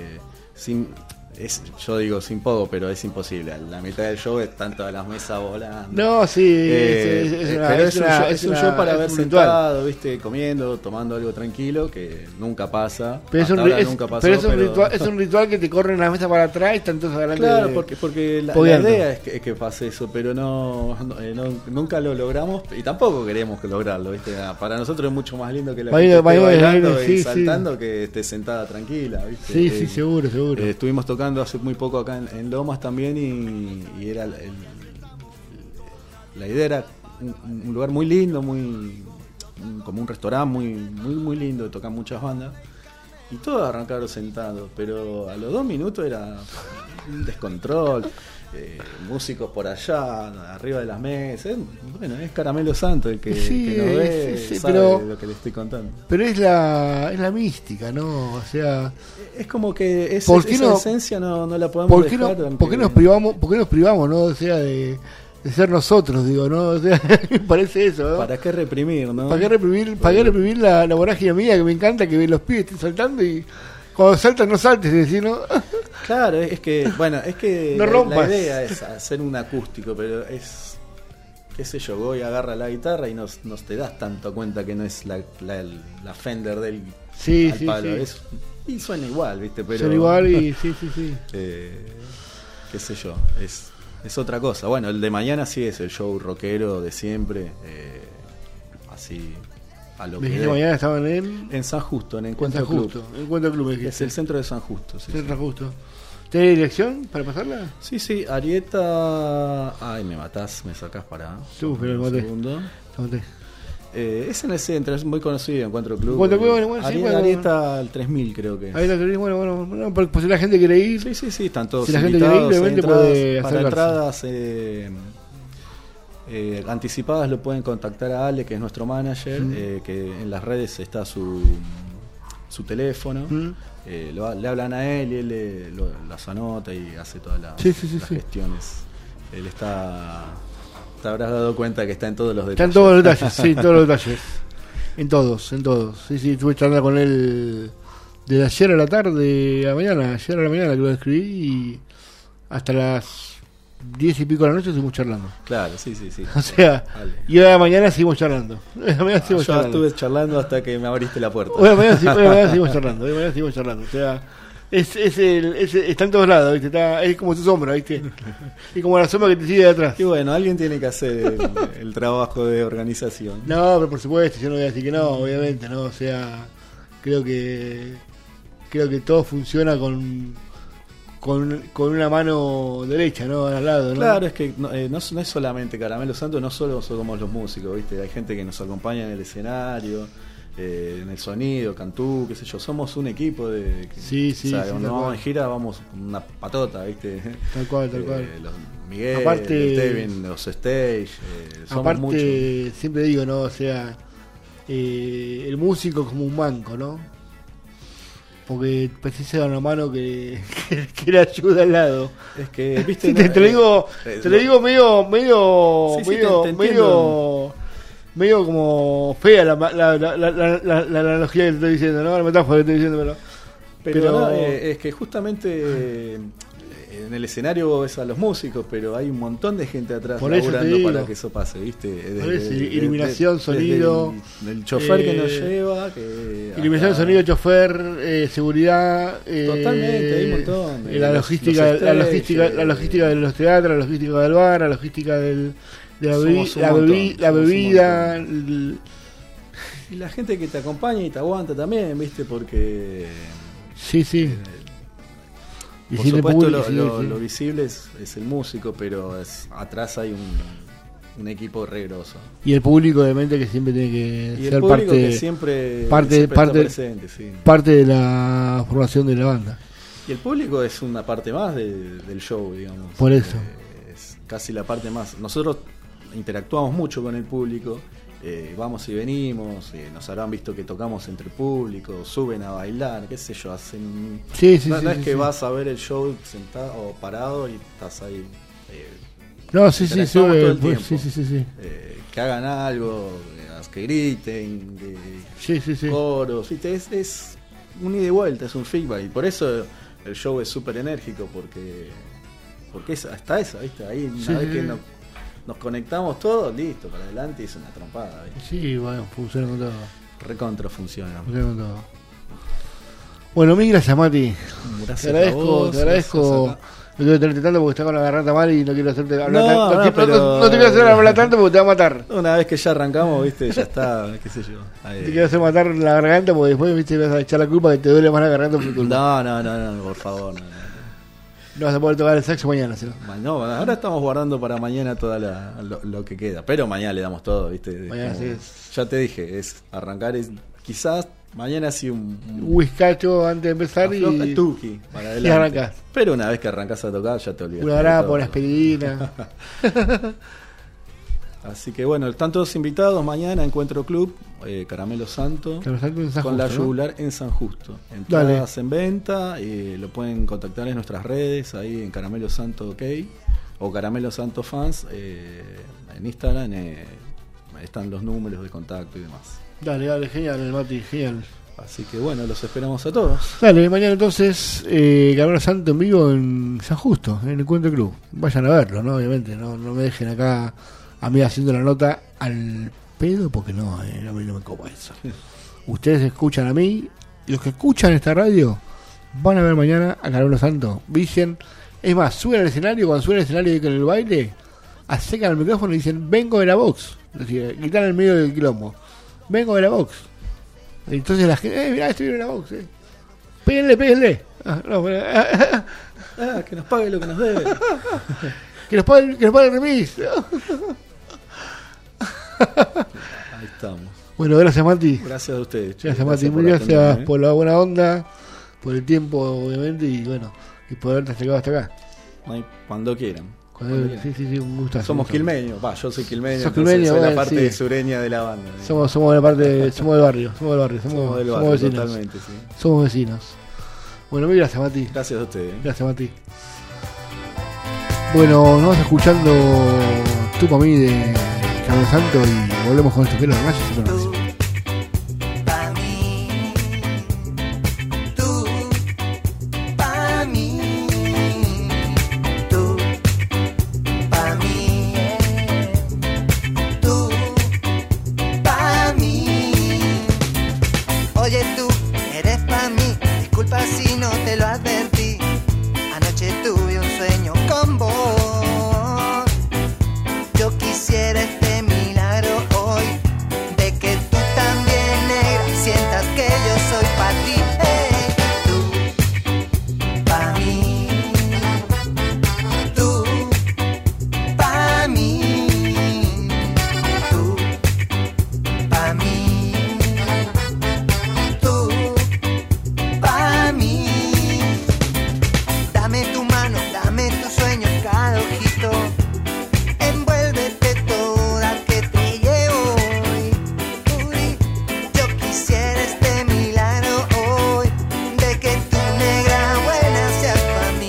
yo digo sin poco, pero es imposible. La mitad del show están todas las mesas volando. No, sí, es un show para ver sentado, ¿viste? Comiendo, tomando algo tranquilo, que nunca pasa. Pero es un ritual que te corren las mesas para atrás y están todos adelante. Claro, porque la idea es que pase eso, pero nunca lo logramos y tampoco queremos lograrlo, ¿viste? Para nosotros es mucho más lindo que la gente esté bailando y saltando que esté sentada tranquila, ¿viste? Sí, seguro. Estuvimos tocando hace muy poco acá en Lomas también y era la idea era un lugar muy lindo, como un restaurante muy lindo, tocan muchas bandas y todos arrancaron sentados, pero a los 2 minutos era un descontrol, músicos por allá arriba de las mesas. Bueno, es Caramelo Santo el que nos ve, sabe lo que le estoy contando, pero es la mística, ¿no? O sea, es como que esa esencia no la podemos dejar. ¿Por qué nos privamos, no? O sea, de ser nosotros, digo, ¿no? O sea, me parece eso, ¿no? ¿Para qué reprimir, no? ¿Para qué reprimir la vorágine mía, que me encanta que los pibes estén saltando y cuando saltan no saltes, decir, ¿no? Claro, es que no rompas. La idea es hacer un acústico, pero es, qué sé yo, Goy agarra la guitarra y no te das tanto cuenta que no es la Fender del palo. Y suena igual, ¿viste? Pero suena igual y sí. Qué sé yo, es otra cosa. Bueno, el de mañana sí es el show rockero de siempre, así a lo que mañana estaban en San Justo, en Encuentro Club. Encuentro Club es el centro de San Justo. Sí, Centro Justo. ¿Tenés dirección para pasarla? Sí, Arieta. Ay, me matás, me sacás para un segundo. Es en el centro, es muy conocido, Encuentro Club. Arieta al 3000 creo que es. Ahí la 3000, bueno, por si la gente quiere ir. Sí, están todos si la gente quiere ir, obviamente puede para entradas anticipadas lo pueden contactar a Ale, que es nuestro manager, que en las redes está su teléfono. Le hablan a él y él las anota y hace todas las gestiones. Él te habrás dado cuenta que está en todos los detalles. Está en todos los detalles, sí, en todos los detalles. En todos. Sí, estuve charlando con él desde ayer a la tarde a mañana. Ayer a la mañana que lo escribí y hasta las 10 y pico de la noche seguimos charlando. Claro, sí. O sea, Dale. y hoy a la mañana seguimos charlando. Hoy a la mañana Yo seguimos charlando. estuve charlando hasta que me abriste la puerta. Hoy a la mañana seguimos charlando. Hoy a la mañana seguimos charlando. O sea, está en todos lados, ¿viste? Es como tu sombra, ¿viste? Es como la sombra que te sigue de atrás. Y bueno, alguien tiene que hacer el trabajo de organización. No, pero por supuesto, yo no voy a decir que no, obviamente, ¿no? O sea, creo que todo funciona con una mano derecha, ¿no? Al lado, ¿no? Claro, es que no es solamente Caramelo Santo, no solo somos los músicos, ¿viste? Hay gente que nos acompaña en el escenario, en el sonido, cantú, qué sé yo. Somos un equipo de... Sí, o sea, sí, cuando tal vamos cual. en gira vamos con una patota, ¿viste? Tal cual. Los Miguel, Aparte- el Tevin, los Stage, somos Aparte, muchos. siempre digo, ¿no? O sea, el músico es como un banco, ¿no? Porque precisa de una mano que le ayuda al lado. Es que, ¿viste? Sí, te lo digo Sí, te entiendo. medio como fea la analogía que te estoy diciendo, ¿no? La metáfora que te estoy diciendo, Pero no, es que justamente en el escenario ves a los músicos, pero hay un montón de gente atrás Por eso te laburando digo. para que eso pase, ¿viste? Por eso, iluminación, sonido, el chofer que nos lleva, que iluminación, hasta- sonido, chofer, seguridad, Totalmente, hay un montón. la Los logística, stage, la logística de los teatros, la logística del bar, la logística de Somos un la montón, bebida, Y la gente que te acompaña y te aguanta también, ¿viste? Porque sí. Y por sin el supuesto público, sí. lo visible es el músico, pero atrás hay un equipo re grosso. Y el público obviamente que siempre tiene que Y el ser público parte, que siempre está presente, sí. parte de la formación de la banda. Y el público es una parte más del show, digamos. Por eso. Es casi la parte más. Nosotros interactuamos mucho con el público, vamos y venimos, nos habrán visto que tocamos entre público, suben a bailar, qué sé yo, hacen... Sí, no sí, es sí, que sí. vas a ver el show sentado o parado y estás ahí. No, sí, interactuamos todo el pues, tiempo. sí. Que hagan algo, que griten, Sí. coros, ¿viste? Es un ida y vuelta, es un feedback, y por eso el show es súper enérgico, porque hasta eso, ¿viste? Ahí una vez que nos conectamos todos, listo, para adelante, y es una trompada, ¿viste? Sí, bueno, funciona con todo. Recontra funciona. Funciona con todo. Bueno, mil gracias, Mati. Gracias te agradezco. gracias acá. No quiero tenerte tanto porque estás con la garganta mal y no quiero hacerte hablar No, tanto. pero- No te quiero hacer hablar tanto porque te va a matar. Una vez que ya arrancamos, ¿viste? Ya está, qué sé yo. Ahí. Te quiero hacer matar la garganta porque después, viste, vas a echar la culpa que te duele más la garganta por tu culpa. No, por favor. No. No vas a poder tocar el saxo mañana, ¿sí? No, ahora estamos guardando para mañana todo lo que queda. Pero mañana le damos todo, ¿viste? Mañana Como- sí. Ya te dije, arrancar quizás mañana sí un Whiskacho antes de empezar afloja y tuki para adelante. y arrancás. Pero una vez que arrancas a tocar ya te olvidas. Una grapa, una aspirina. Así que bueno, están todos invitados mañana a Encuentro Club, Caramelo Santo, Caramelo Santo en San con la Justo, ¿no? yugular en San Justo. Entradas en venta, lo pueden contactar en nuestras redes, ahí en Caramelo Santo OK o Caramelo Santo Fans, en Instagram están los números de contacto y demás. Dale, genial, Mati, genial. Así que bueno, los esperamos a todos. Dale, mañana entonces, Caramelo Santo en vivo en San Justo, en el Encuentro Club. Vayan a verlo, ¿no? Obviamente, no me dejen acá a mí haciendo la nota al pedo, porque no, a mí no me copa eso. Ustedes escuchan a mí, y los que escuchan esta radio van a ver mañana a Caramelo Santo. Dicen, es más, suben al escenario, cuando suben al escenario con el baile, acercan el micrófono y dicen, vengo de la box. Es decir, gritan en el medio del quilombo, vengo de la box. Entonces la gente, mirá, estoy en la box. Péguenle. Que nos pague lo que nos debe. que nos pague el remis. Ahí estamos. Bueno, gracias, Mati. Gracias a ustedes. Gracias, Mati. Muy por gracias atenderme. por la buena onda, por el tiempo, obviamente, y bueno, y por haberte llegado hasta acá. Cuando quieran. Sí, un gusto. Somos quilmeños, yo soy quilmeño, Sos entonces quilmeño, soy la bueno, parte sí. sureña de la banda. Somos de la parte, somos del barrio, somos del barrio, vecinos. totalmente, sí. Somos vecinos. Bueno, muy gracias, Mati. Gracias a ustedes. Gracias, Mati. Bueno, nos vas escuchando tú para mí de Caramelo Santo y volvemos con esto que es la Hornalla Super Máximo. Pa' mí, tú, pa' mí, tú, Dame tu mano, dame tus sueños, cada ojito. Envuélvete toda que te llevo hoy. Uy, yo quisiera este milagro hoy, de que tu negra buena sea para mí.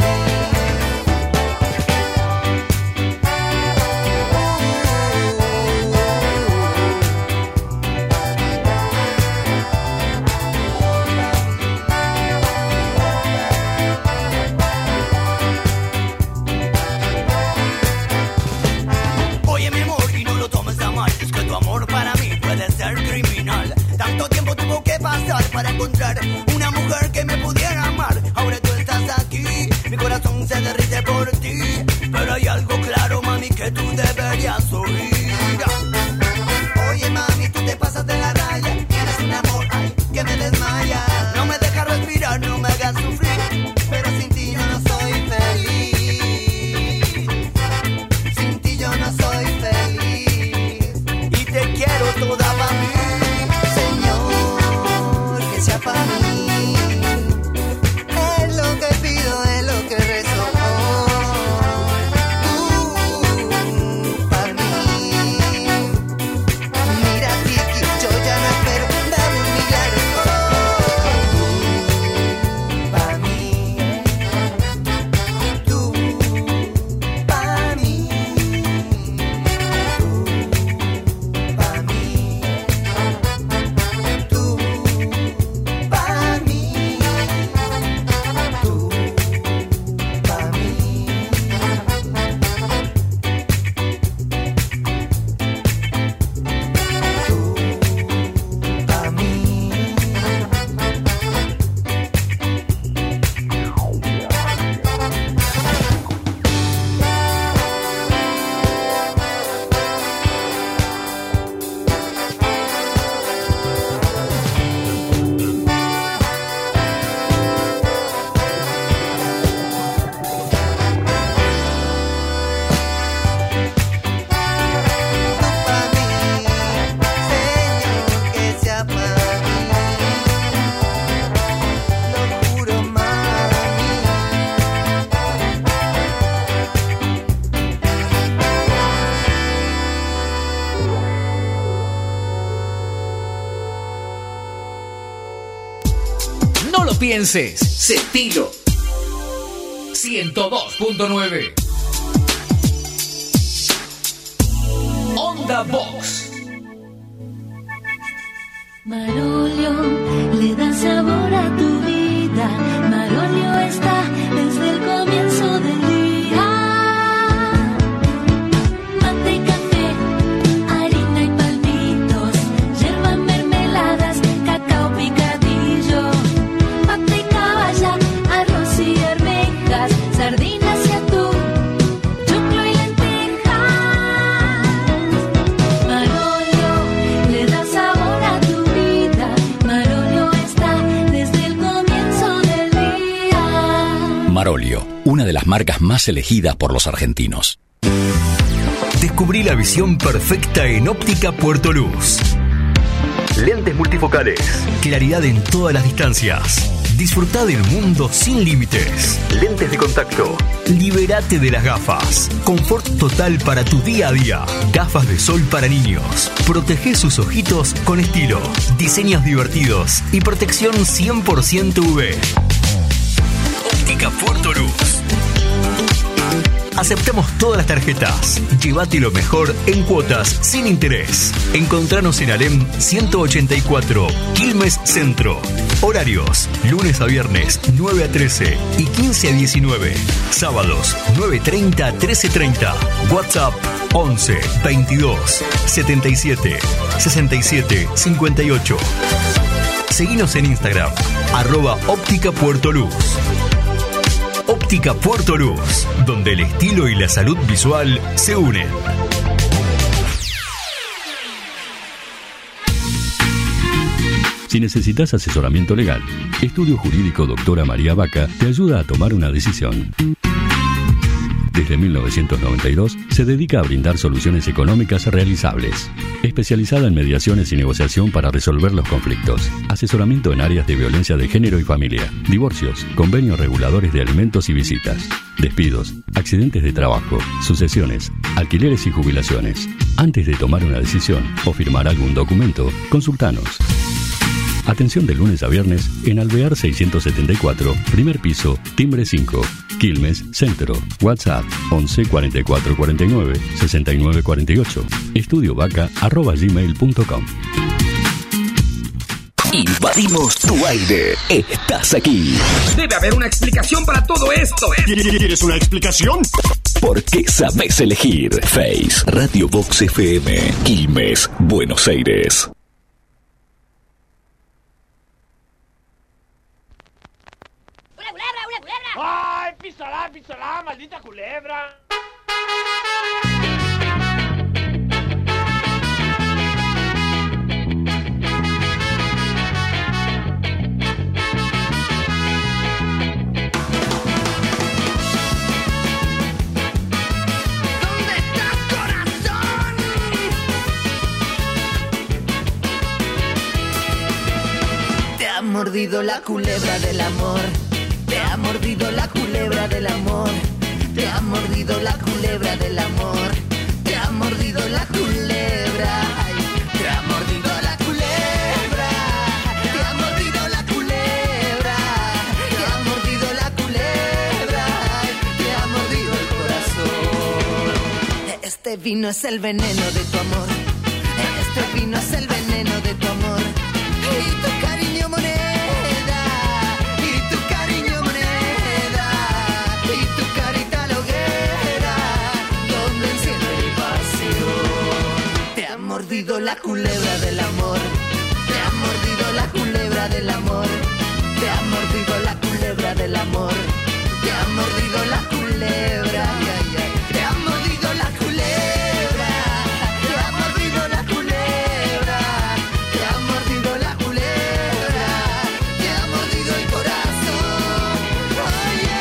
Oye mi amor, y no lo tomes a mal, es que tu amor para mí puede ser criminal. Tanto tiempo tuvo que pasar para encontrar una mujer que me pudiera amar. Ahora tú estás aquí, mi corazón se derrite por ti. Pero hay algo claro, mami, que tú deberías oír. Oye mami, tú te pasas de la raya, tienes un amor, ay, que me desmaya. No me dejas respirar, no me hagas sufrir, pero sin ti yo no soy feliz. Sin ti yo no soy feliz. Y te quiero toda para mí. Señor, que sea para mí. Es lo que pido, es lo que rezo. Para mí. Mira, Tiki, yo ya no espero. Dame un milagro. Para mí. Tú, para mí. Para mí. Tú, para mí. Tú, para mí. Para mí. Señor, que sea para mí. Lo juro, mami. No lo pienses, Sentilo. 102.9 Onda Box. Marolio le da sabor a tu vida. Marolio está desde el comienzo del día. Mate y café, harina y palmitos, yerba, mermeladas, cacao picadillo, mate y caballa, arroz y arvejas, sardinas y atún, choclo y lentejas. Marolio le da sabor a tu vida. Marolio está desde el comienzo del día. Marolio, una de las marcas más elegidas por los argentinos. Descubrí la visión perfecta en Óptica Puerto Luz. Lentes multifocales, claridad en todas las distancias. Disfrutá del mundo sin límites. Lentes de contacto. Libérate de las gafas. Confort total para tu día a día. Gafas de sol para niños. Protege sus ojitos con estilo. Diseños divertidos y protección 100% UV. Óptica Puerto Luz. Aceptamos todas las tarjetas. Llévate lo mejor en cuotas sin interés. Encontranos en Alem 184, Quilmes Centro. Horarios: lunes a viernes 9 a 13 y 15 a 19. Sábados 9:30 a 13:30. WhatsApp 11 22 77 67 58. Seguinos en Instagram @Óptica Puerto Luz. Óptica Puerto Luz, donde el estilo y la salud visual se unen. Si necesitas asesoramiento legal, Estudio Jurídico Doctora María Vaca te ayuda a tomar una decisión. Desde 1992 se dedica a brindar soluciones económicas realizables. Especializada en mediaciones y negociación para resolver los conflictos. Asesoramiento en áreas de violencia de género y familia. Divorcios, convenios reguladores de alimentos y visitas. Despidos, accidentes de trabajo, sucesiones, alquileres y jubilaciones. Antes de tomar una decisión o firmar algún documento, consultanos. Atención de lunes a viernes en Alvear 674, primer piso, timbre 5, Quilmes, Centro. WhatsApp 11 44 49 69 48. estudiovaca@gmail.com. Invadimos tu aire. Estás aquí. Debe haber una explicación para todo esto. ¿Quieres una explicación? Porque sabes elegir. Face, Radio Vox FM, Quilmes, Buenos Aires. ¡Ay, písala, maldita culebra! ¿Dónde estás, corazón? Te ha mordido la culebra del amor. Te ha mordido la culebra del amor. Te ha mordido la culebra del amor. Te ha mordido la culebra. Ay, te ha mordido la culebra. Te ha mordido la culebra. Te ha mordido la culebra. Ay, te ha mordido el corazón. Este vino es el veneno de tu amor. Este vino es el veneno de tu amor. Y tu cariño moneda. La culebra del amor. Te ha mordido la culebra del amor. Te ha mordido la culebra del amor. Te ha mordido la culebra. Ay, ay. Te ha mordido la culebra. Te ha mordido la culebra. Te ha mordido la culebra. Te ha mordido el corazón. Oye.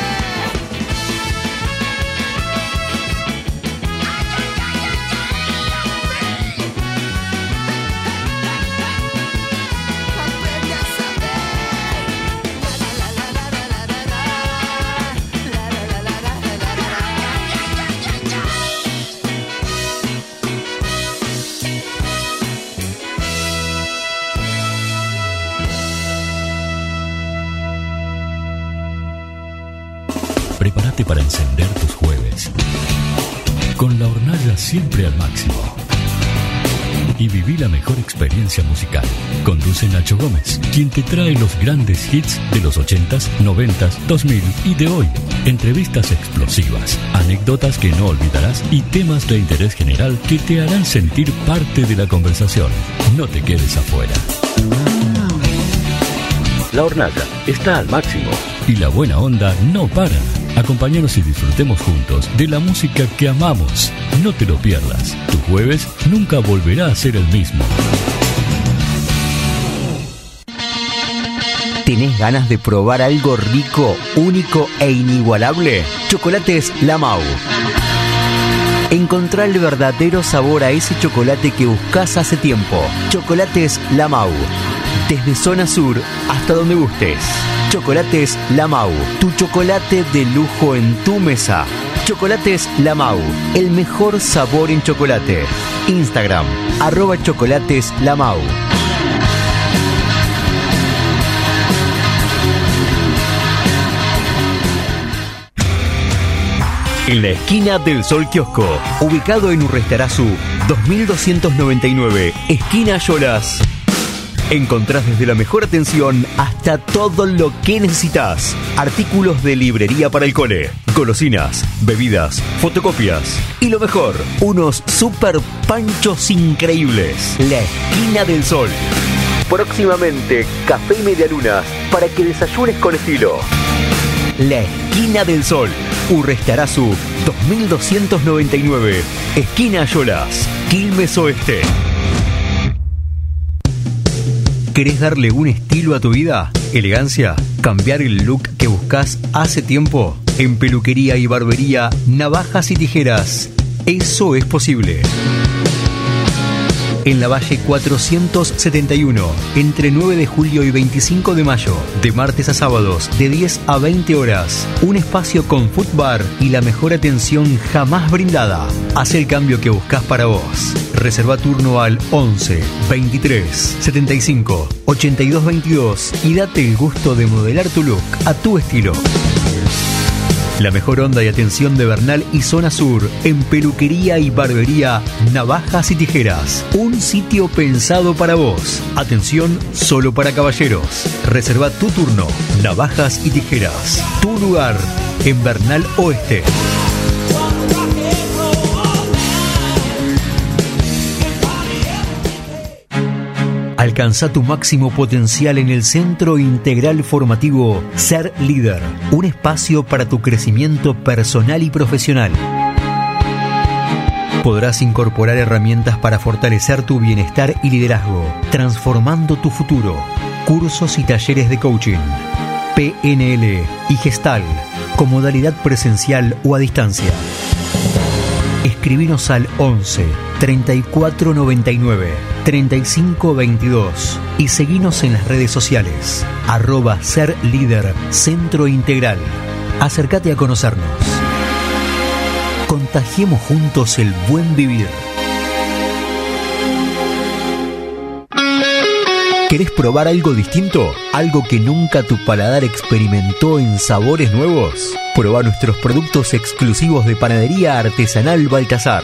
Prepárate para encender tus jueves con la hornalla siempre al máximo y viví la mejor experiencia musical. Conduce Nacho Gómez, quien te trae los grandes hits de los 80s, 90s, 2000 y de hoy. Entrevistas explosivas, anécdotas que no olvidarás y temas de interés general que te harán sentir parte de la conversación. No te quedes afuera. La hornalla está al máximo y la buena onda no para. Acompáñanos y disfrutemos juntos de la música que amamos. No te lo pierdas. Tu jueves nunca volverá a ser el mismo. ¿Tenés ganas de probar algo rico, único e inigualable? Chocolates La Mau. Encontrá el verdadero sabor a ese chocolate que buscás hace tiempo. Chocolates La Mau. Desde zona sur hasta donde gustes. Chocolates La Mau. Tu chocolate de lujo en tu mesa. Chocolates La Mau. El mejor sabor en chocolate. Instagram, @chocolateslamau. En la esquina del Sol Kiosco, ubicado en Urrestarazu 2299, esquina Yolas. Encontrás desde la mejor atención hasta todo lo que necesitas. Artículos de librería para el cole, golosinas, bebidas, fotocopias. Y lo mejor, unos super panchos increíbles. La esquina del Sol. Próximamente, café y medialunas para que desayunes con estilo. La esquina del Sol. Urrestarazu 2299, esquina Yolas, Quilmes Oeste. ¿Querés darle un estilo a tu vida? ¿Elegancia? ¿Cambiar el look que buscas hace tiempo? En peluquería y barbería, navajas y tijeras. Eso es posible. En la Valle 471, entre 9 de julio y 25 de mayo, de martes a sábados, de 10 a 20 horas. Un espacio con food bar y la mejor atención jamás brindada. Haz el cambio que buscas para vos. Reserva turno al 11 23 75 82 22 y date el gusto de modelar tu look a tu estilo. La mejor onda y atención de Bernal y zona sur en peluquería y barbería, navajas y tijeras. Un sitio pensado para vos. Atención solo para caballeros. Reserva tu turno. Navajas y tijeras. Tu lugar en Bernal Oeste. Alcanza tu máximo potencial en el Centro Integral Formativo Ser Líder, un espacio para tu crecimiento personal y profesional. Podrás incorporar herramientas para fortalecer tu bienestar y liderazgo, transformando tu futuro. Cursos y talleres de coaching, PNL y Gestal, con modalidad presencial o a distancia. Escribinos al 11 34 99 35 22 y seguinos en las redes sociales @Ser Líder Centro Integral. Acércate a conocernos. Contagiemos juntos el buen vivir. ¿Querés probar algo distinto? ¿Algo que nunca tu paladar experimentó en sabores nuevos? Probá nuestros productos exclusivos de panadería artesanal Baltasar.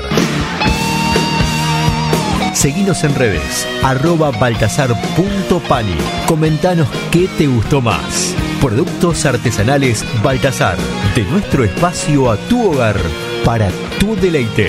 Seguinos en redes, @baltasar.pani. Comentanos qué te gustó más. Productos artesanales Baltasar. De nuestro espacio a tu hogar, para tu deleite.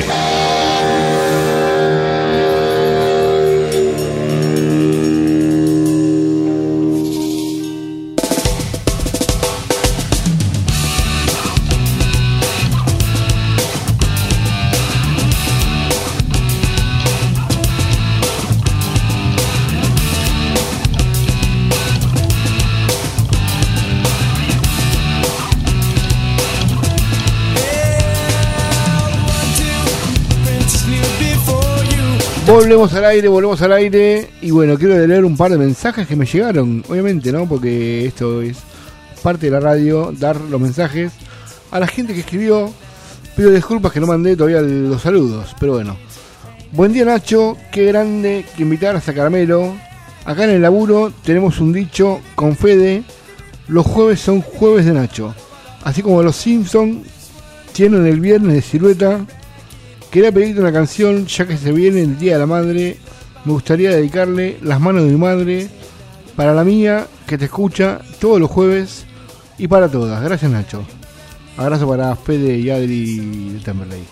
Volvemos al aire y bueno, quiero leer un par de mensajes que me llegaron, obviamente, ¿no? Porque esto es parte de la radio, dar los mensajes a la gente que escribió. Pido disculpas que no mandé todavía los saludos, pero bueno. Buen día, Nacho, qué grande que invitaras a Caramelo. Acá en el laburo tenemos un dicho con Fede: los jueves son jueves de Nacho. Así como los Simpsons tienen el viernes de silueta. Quería pedirte una canción, ya que se viene el Día de la Madre. Me gustaría dedicarle Las manos de mi madre para la mía, que te escucha todos los jueves, y para todas. Gracias, Nacho. Abrazo para Fede y Adri de Temperley.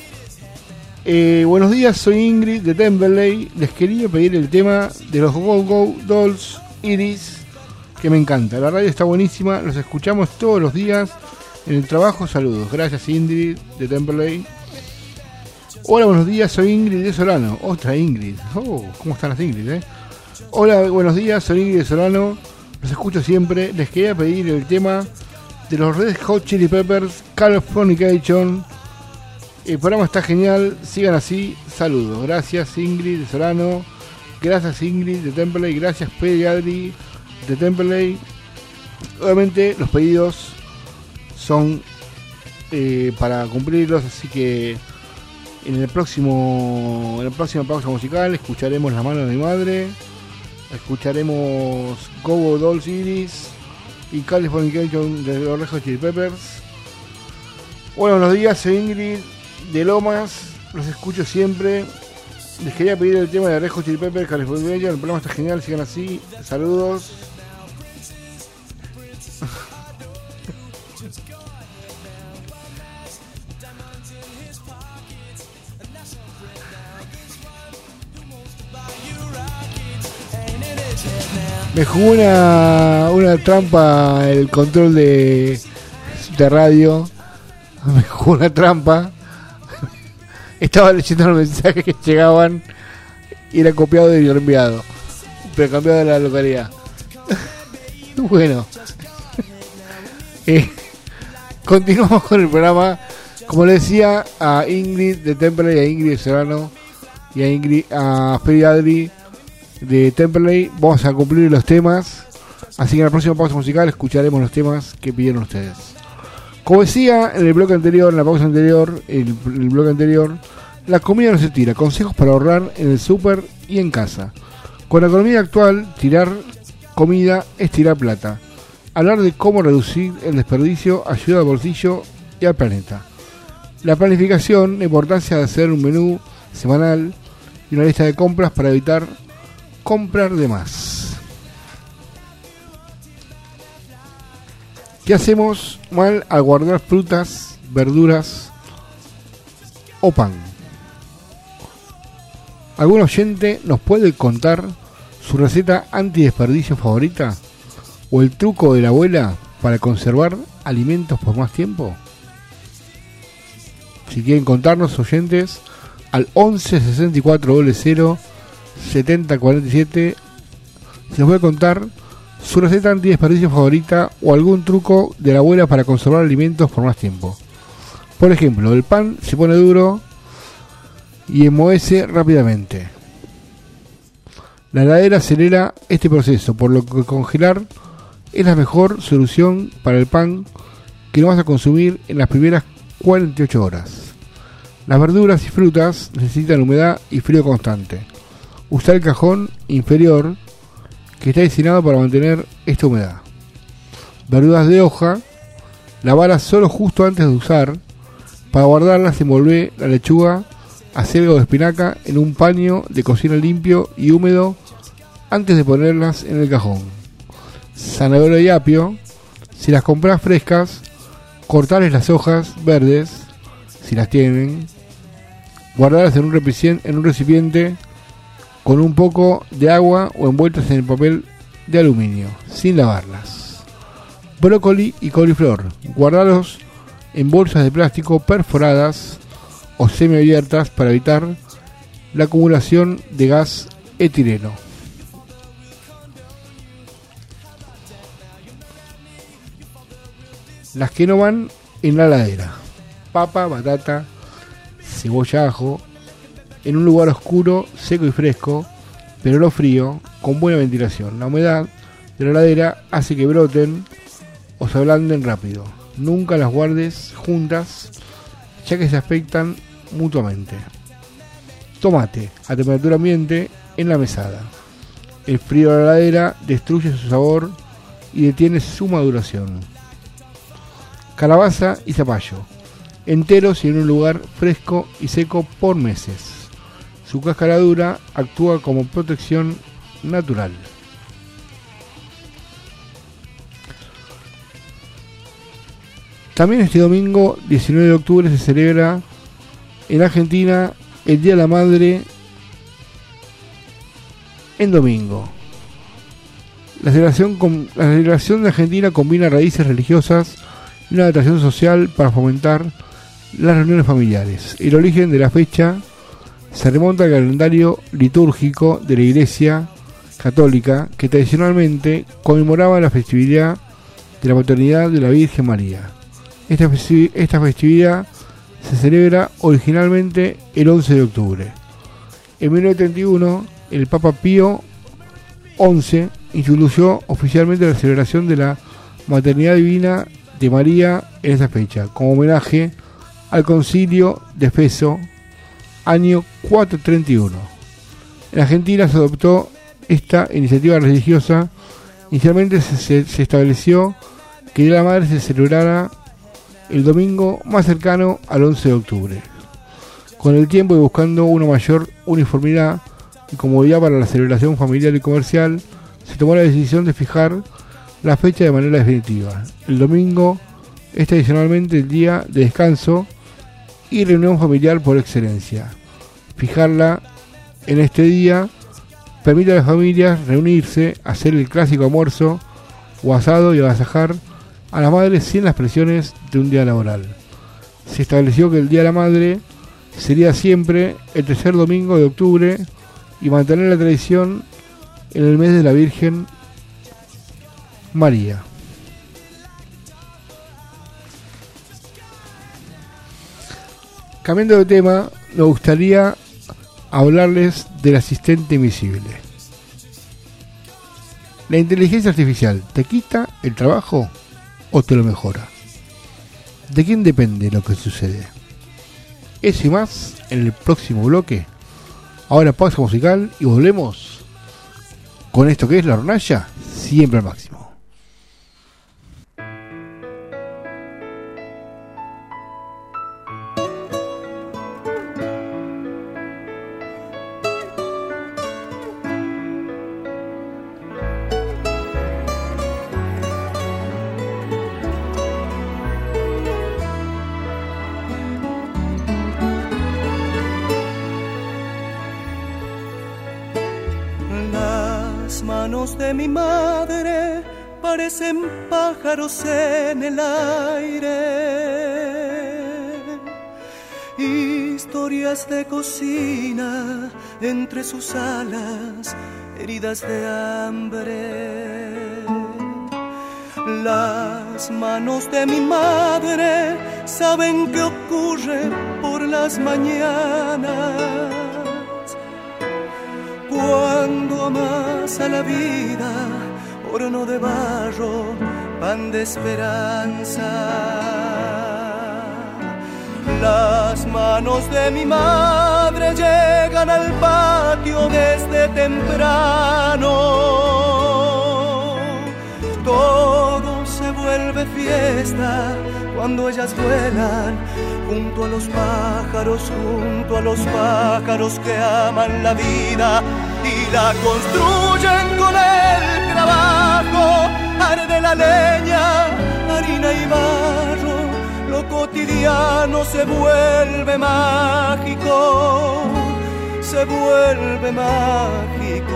Buenos días, soy Ingrid de Temperley. Les quería pedir el tema de los Go Go Dolls, Iris, que me encanta. La radio está buenísima, los escuchamos todos los días en el trabajo. Saludos. Gracias, Ingrid de Temperley. Hola, buenos días, soy Ingrid de Solano. Otra Ingrid. Oh, ¿cómo están las Ingrid, Hola, buenos días, soy Ingrid de Solano. Los escucho siempre. Les quería pedir el tema de los Red Hot Chili Peppers, Californication. El programa está genial, sigan así. Saludos. Gracias, Ingrid de Solano. Gracias, Ingrid de Temperley. Gracias, Pedro y Adri de Temperley. Obviamente los pedidos son para cumplirlos, así que en la próxima pausa musical escucharemos Las manos de mi madre, escucharemos Go Go Dolls, Iris y Californication de los Red Hot Chili Peppers. Hola, buenos días, soy Ingrid de Lomas, los escucho siempre. Les quería pedir el tema de Red Hot Chili Peppers, Californication. El programa está genial, sigan así. Saludos. Me jugó una trampa el control de radio. Me jugó una trampa. Estaba leyendo los mensajes que llegaban y era copiado y enviado, pero cambiado de la localidad. Bueno, continuamos con el programa. Como le decía a Ingrid de Temperley, a Ingrid de Serrano y a Feli Adri de Temperley, vamos a cumplir los temas. Así que en la próxima pausa musical escucharemos los temas que pidieron ustedes. Como decía en el bloque anterior, en la pausa anterior, el bloque anterior, la comida no se tira. Consejos para ahorrar en el súper y en casa. Con la economía actual, tirar comida es tirar plata. Hablar de cómo reducir el desperdicio ayuda al bolsillo y al planeta. La planificación, la importancia de hacer un menú semanal y una lista de compras para evitar comprar de más. ¿Qué hacemos mal al guardar frutas, verduras o pan? ¿Algún oyente nos puede contar su receta antidesperdicio favorita? ¿O el truco de la abuela para conservar alimentos por más tiempo? Si quieren contarnos, oyentes, al 11 64 00 70 47 se nos puede contar su receta antidesperdicio favorita o algún truco de la abuela para conservar alimentos por más tiempo. Por ejemplo, el pan se pone duro y enmohece rápidamente. La heladera acelera este proceso, por lo que congelar es la mejor solución para el pan que no vas a consumir en las primeras 48 horas. Las verduras y frutas necesitan humedad y frío constante. Usa el cajón inferior que está destinado para mantener esta humedad. Verduras de hoja, lavarlas solo justo antes de usar. Para guardarlas, envolvé la lechuga, acelga o espinaca en un paño de cocina limpio y húmedo antes de ponerlas en el cajón. Zanahoria y apio, si las compras frescas, cortarles las hojas verdes, si las tienen, guardarlas en un recipiente con un poco de agua o envueltas en el papel de aluminio, sin lavarlas. Brócoli y coliflor, guardarlos en bolsas de plástico perforadas o semiabiertas para evitar la acumulación de gas etileno. Las que no van en la heladera: papa, batata, cebolla, ajo, en un lugar oscuro, seco y fresco, pero no frío, con buena ventilación. La humedad de la heladera hace que broten o se ablanden rápido. Nunca las guardes juntas, ya que se afectan mutuamente. Tomate a temperatura ambiente en la mesada. El frío de la heladera destruye su sabor y detiene su maduración. Calabaza y zapallo, enteros y en un lugar fresco y seco por meses. Su cáscara dura actúa como protección natural. También este domingo 19 de octubre se celebra en Argentina el Día de la Madre en domingo. La celebración de Argentina combina raíces religiosas y una adaptación social para fomentar las reuniones familiares. El origen de la fecha se remonta al calendario litúrgico de la Iglesia Católica, que tradicionalmente conmemoraba la festividad de la maternidad de la Virgen María. Esta festividad se celebra originalmente el 11 de octubre. En 1931, el Papa Pío XI introdujo oficialmente la celebración de la maternidad divina de María en esa fecha, como homenaje al Concilio de Efeso, año 431. En Argentina se adoptó esta iniciativa religiosa. Inicialmente se estableció que el Día de la Madre se celebrara el domingo más cercano al 11 de octubre. Con el tiempo y buscando una mayor uniformidad y comodidad para la celebración familiar y comercial, se tomó la decisión de fijar la fecha de manera definitiva. El domingo es tradicionalmente el día de descanso y reunión familiar por excelencia. Fijarla en este día permite a las familias reunirse, hacer el clásico almuerzo o asado y agasajar a las madres sin las presiones de un día laboral. Se estableció que el Día de la Madre sería siempre el tercer domingo de octubre y mantener la tradición en el mes de la Virgen Cambiando de tema, me gustaría hablarles del asistente invisible. ¿La inteligencia artificial te quita el trabajo o te lo mejora? ¿De quién depende lo que sucede? Eso y más en el próximo bloque. Ahora pausa musical y volvemos con esto que es La Hornalla, siempre al máximo. De mi madre parecen pájaros en el aire, historias de cocina entre sus alas, heridas de hambre. Las manos de mi madre saben qué ocurre por las mañanas, cuando amas a la vida, horno de barro, pan de esperanza. Las manos de mi madre llegan al patio desde temprano. Todo se vuelve fiesta cuando ellas vuelan junto a los pájaros que aman la vida y la construyen con el trabajo. Arde la leña, harina y barro, lo cotidiano se vuelve mágico, se vuelve mágico.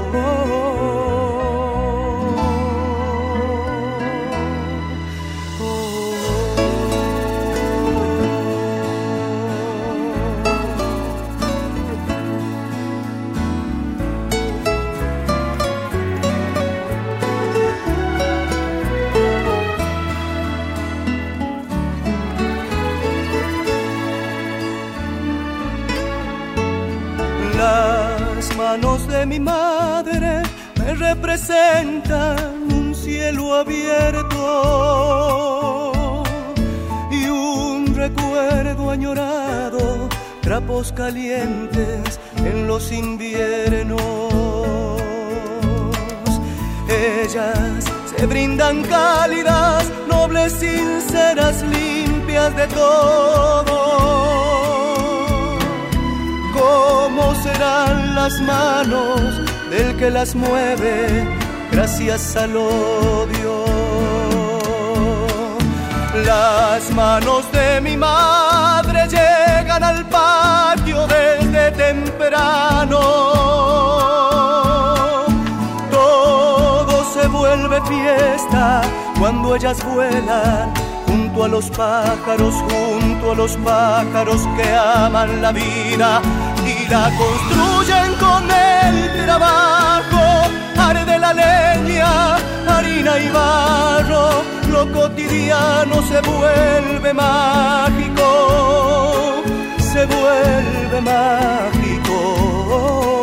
Las manos de mi madre me representan un cielo abierto y un recuerdo añorado, trapos calientes en los inviernos. Ellas se brindan cálidas, nobles, sinceras, limpias de todo. ¿Cómo serán las manos del que las mueve gracias al odio? Las manos de mi madre llegan al patio desde temprano. Todo se vuelve fiesta cuando ellas vuelan junto a los pájaros que aman la vida y la construyen con el trabajo. Arde la leña, harina y barro, lo cotidiano se vuelve mágico, se vuelve mágico.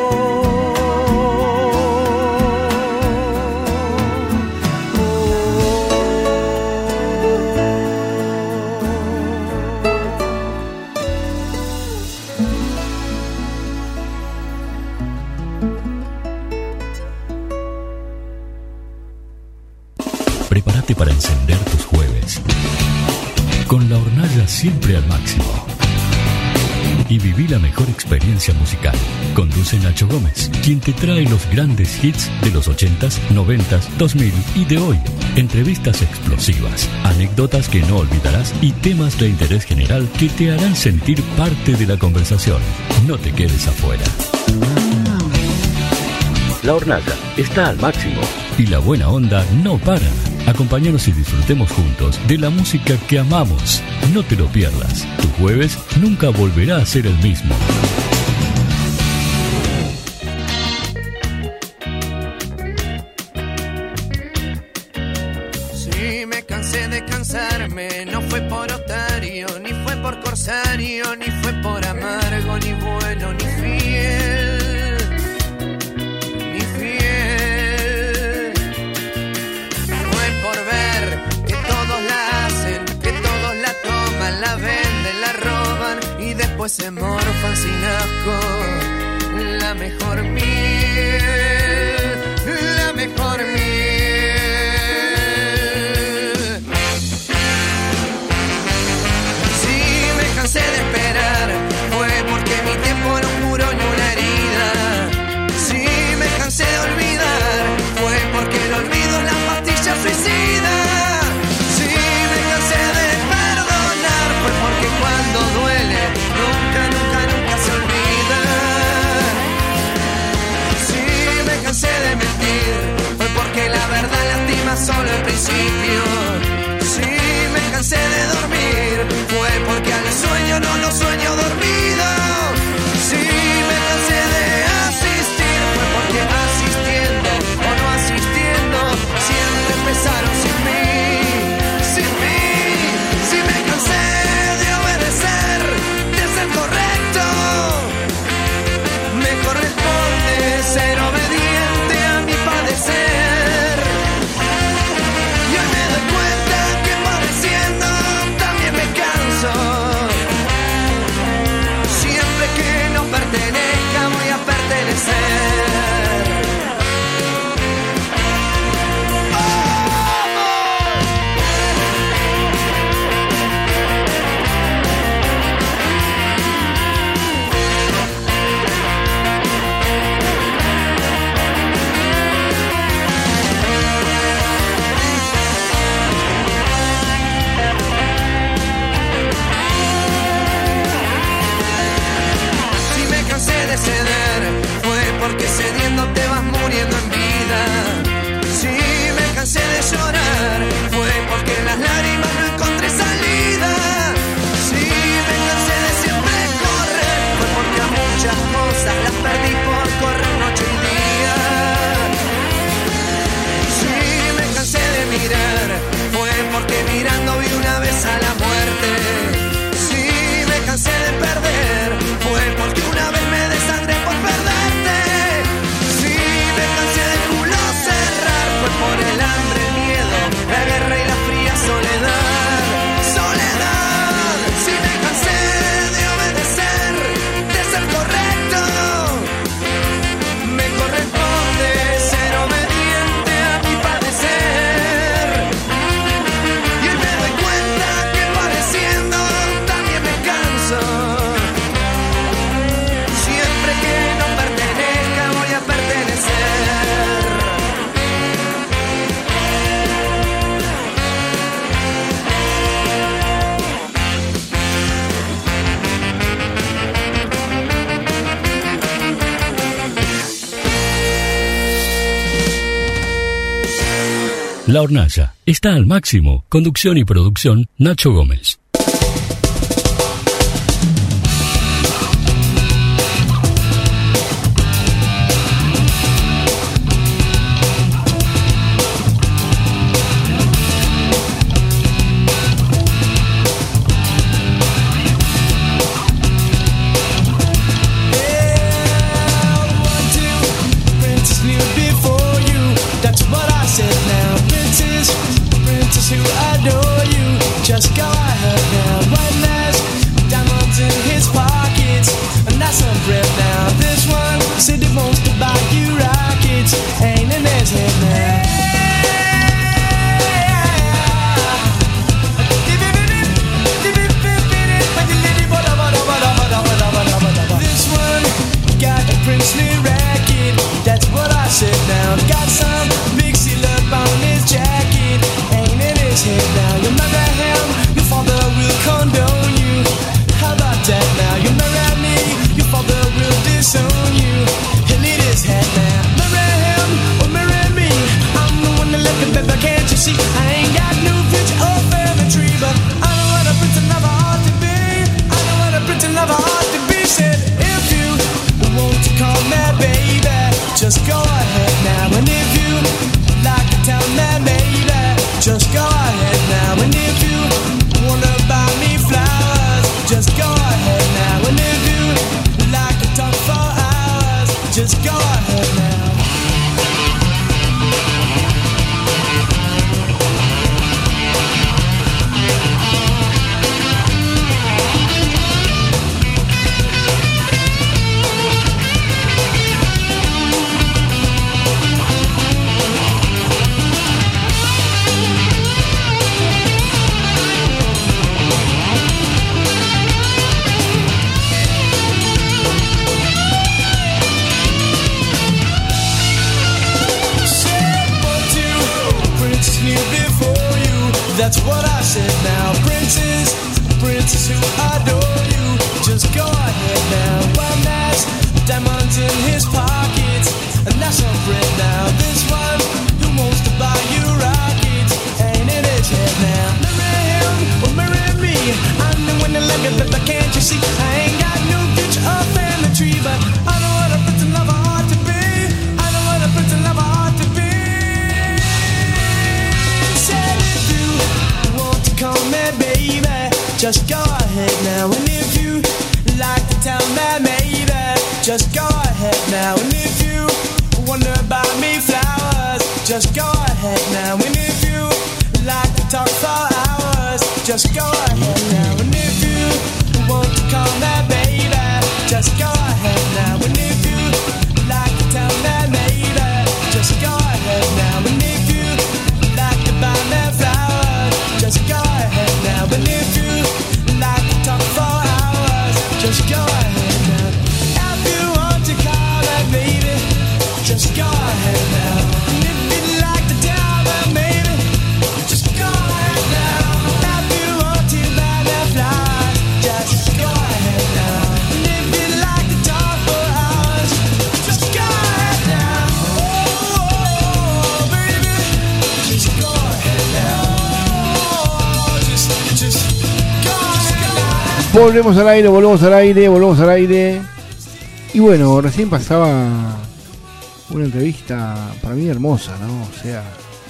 Prepárate para encender tus jueves con la hornalla siempre al máximo y viví la mejor experiencia musical. Conduce Nacho Gómez, quien te trae los grandes hits de los 80s, 90s, 2000 y de hoy. Entrevistas explosivas, anécdotas que no olvidarás y temas de interés general que te harán sentir parte de la conversación. No te quedes afuera. La hornalla está al máximo y la buena onda no para. Acompáñanos y disfrutemos juntos de la música que amamos. No te lo pierdas. Tu jueves nunca volverá a ser el mismo. Sí, me cansé de cansarme. No fue por otario, ni fue por corsario, ni después se morfan sin asco. La mejor miel, la mejor miel. Si me cansé de esperar, fue porque mi tiempo no curó ni una herida. Si me cansé de olvidar, fue porque el olvido es la pastilla suicida. Si me cansé de perdonar, fue porque cuando duele, nunca, nunca, nunca se olvida. Si me cansé de mentir, fue porque la verdad lastima solo al principio. Si me cansé de dormir, fue porque al sueño no lo sueño dormido. Si me cansé de asistir, fue porque asistiendo o no asistiendo, siempre empezaron sin mí, sin mí. Si me cansé de obedecer, de ser correcto, me corresponde ser obediente a mi padecer. Y hoy me doy cuenta que padeciendo también me canso. Siempre que no pertenezca voy a pertenecer. Si me cansé de ceder, fue porque cediendo te vas muriendo en vida. Si me cansé de llorar, fue porque en las lágrimas no encontré salida. Si me cansé de siempre correr, fue porque a muchas cosas las perdí por correr noche y día. Si me cansé de mirar, fue porque mirando vi una vez a la muerte. Si me cansé de perder, fue porque una vez me desangré por perderte. Si me cansé de culo cerrar, fue por el hambre, el miedo, la guerra y la fría soledad. Soledad. Si me cansé de obedecer, de ser correcto, me corresponde ser obediente a mi padecer. Y hoy me doy cuenta que padeciendo también me canso. Siempre que no pertenezca voy a pertenecer. La Hornalla está al máximo. Conducción y producción, Nacho Gómez. Princess knew before you. That's what I said now. Princess who adore you. Just go ahead now. One last diamonds in his pockets, and that's some bread now. This one said he wants to buy you rockets. Ain't in his head now. This one got a princely racket. That's what I said now. Got some big seal up on his jacket. Ain't in his head now. You marry him, your father will condone you. How about that now? You marry me, your father will disown you. He'll eat his head now. Marry him or marry me. I'm the one that left him, baby, can't you see? I ain't got no future or family tree, but I know what a prince never ought to be. I know what a prince never ought to be. Said if you want to call me baby, just go ahead now. And if you like to tell me baby, just go ahead now. And if you wanna buy me flowers, just go ahead now. And if you like to talk for hours, just go ahead now. just go ahead now. One has diamonds in his pockets, and that's a friend now. This one who wants to buy you rockets ain't in his head now. Marry him or marry me, I'm the one that like it, but can't you see? I ain't got no future up in the tree, but I know what a prince and lover ought to be. I know what a prince and lover ought to be. Said if you want to call me baby, just go ahead now. And if you like to tell me maybe, just go ahead now. And if you wonder about me flowers, just go ahead now. And if you like to talk for hours, just go ahead now. And if you want to call me baby, just go ahead now. And if you like to tell me maybe, just go ahead now. And if you like to buy me flowers, just go ahead now. And if you like to talk for hours, just go ahead now. If you want to call me baby, just go ahead now. And if you like to tell me maybe, just go ahead now. If you want to buy me flowers, just go ahead now. And if you like to talk for hours, just go ahead now. Oh, baby, just go ahead now. Just go ahead now. Volvemos al aire. Y bueno, recién pasaba una entrevista para mí hermosa, ¿no? O sea,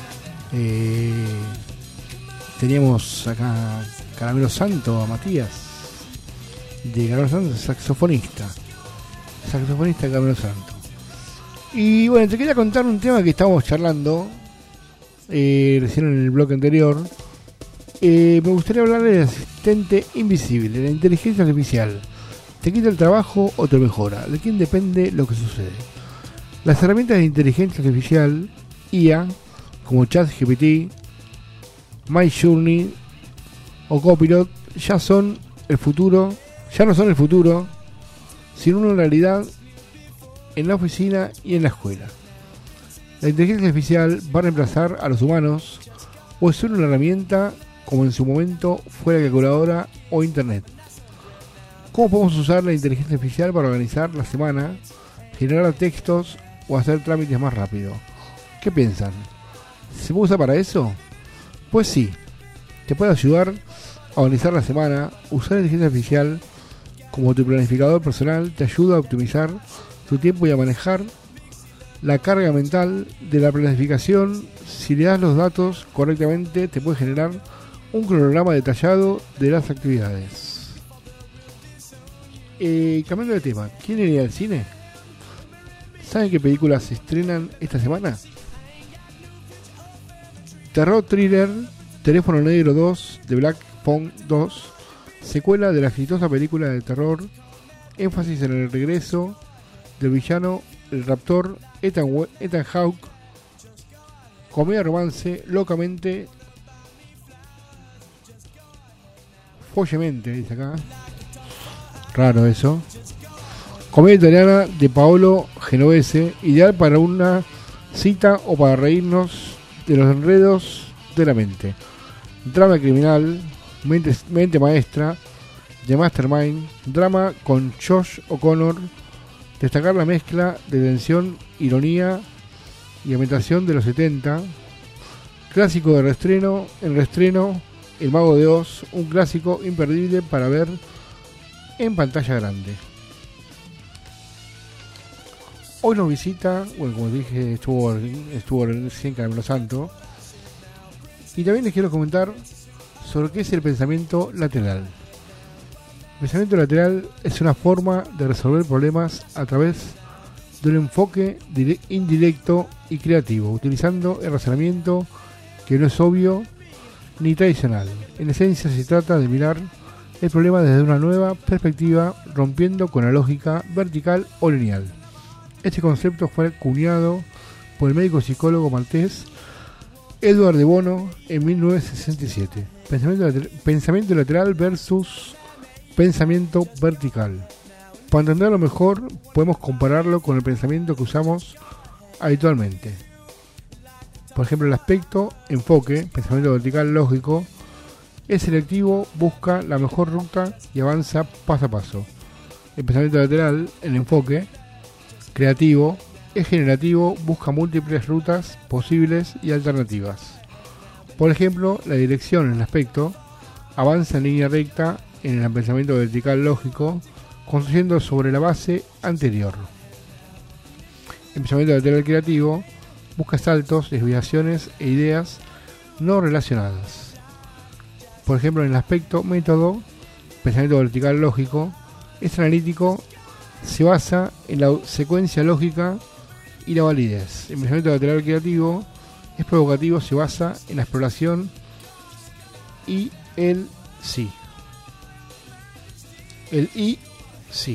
teníamos acá Caramelo Santo, a Matías, de Caramelo Santo, saxofonista Caramelo Santo. Y bueno, te quería contar un tema que estábamos charlando recién en el bloque anterior. Me gustaría hablar del asistente invisible, la inteligencia artificial. ¿Te quita el trabajo o te mejora? ¿De quién depende lo que sucede? Las herramientas de inteligencia artificial, IA, como ChatGPT, MyJourney o Copilot, ya no son el futuro, sino una realidad en la oficina y en la escuela. La inteligencia artificial va a reemplazar a los humanos o es solo una herramienta como en su momento fue la calculadora o internet. ¿Cómo podemos usar la inteligencia artificial para organizar la semana, generar textos o hacer trámites más rápido? ¿Qué piensan? ¿Se puede usar para eso? Pues sí, te puede ayudar a organizar la semana. Usar la inteligencia artificial como tu planificador personal te ayuda a optimizar tu tiempo y a manejar la carga mental de la planificación. Si le das los datos correctamente, te puede generar un cronograma detallado de las actividades. Cambiando de tema, ¿quieren ir al cine? ¿Saben qué películas se estrenan esta semana? Terror Thriller, Teléfono Negro 2 de Black Phone 2, secuela de la exitosa película de terror, énfasis en el regreso del villano, el raptor Ethan Hawke, comedia romance, locamente, follemente, dice acá. Raro eso. Comedia italiana de Paolo Genovese, ideal para una cita o para reírnos de los enredos de la mente. Drama criminal, mente maestra, The Mastermind, drama con Josh O'Connor. Destacar la mezcla de tensión, ironía y ambientación de los 70. Clásico de reestreno, El Mago de Oz, un clásico imperdible para ver en pantalla grande. Hoy nos visita, bueno, como dije, estuvo recién Caramelo Santo. Y también les quiero comentar sobre qué es el pensamiento lateral. El pensamiento lateral es una forma de resolver problemas a través de un enfoque indirecto y creativo, utilizando el razonamiento que no es obvio ni tradicional. En esencia se trata de mirar el problema desde una nueva perspectiva, rompiendo con la lógica vertical o lineal. Este concepto fue acuñado por el médico psicólogo maltés Edward de Bono en 1967. Pensamiento lateral versus pensamiento vertical. Para entenderlo mejor, podemos compararlo con el pensamiento que usamos habitualmente. Por ejemplo, el aspecto enfoque, pensamiento vertical lógico, es selectivo, busca la mejor ruta y avanza paso a paso. El pensamiento lateral, el enfoque creativo, es generativo, busca múltiples rutas posibles y alternativas. Por ejemplo, la dirección en el aspecto avanza en línea recta en el pensamiento vertical lógico, construyendo sobre la base anterior. El pensamiento lateral creativo busca saltos, desviaciones e ideas no relacionadas. Por ejemplo, en el aspecto método, pensamiento vertical lógico, es analítico, se basa en la secuencia lógica y la validez. El pensamiento lateral creativo es provocativo, se basa en la exploración y el sí. El y sí.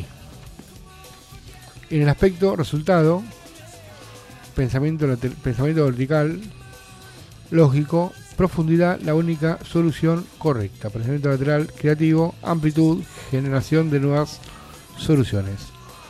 En el aspecto resultado, pensamiento vertical lógico, profundidad, la única solución correcta. Pensamiento lateral creativo, amplitud, generación de nuevas soluciones.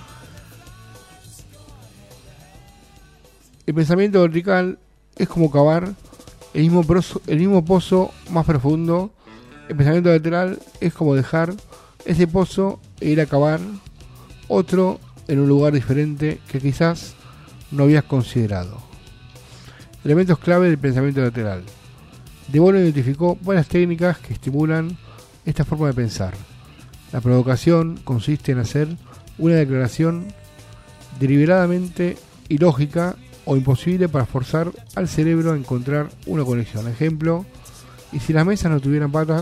El pensamiento vertical es como cavar el mismo pozo más profundo. El pensamiento lateral es como dejar ese pozo e ir a cavar otro en un lugar diferente que quizás no habías considerado. Elementos clave del pensamiento lateral. De Bono identificó varias técnicas que estimulan esta forma de pensar. La provocación consiste en hacer una declaración deliberadamente ilógica o imposible para forzar al cerebro a encontrar una conexión. Ejemplo, y si las mesas no tuvieran patas.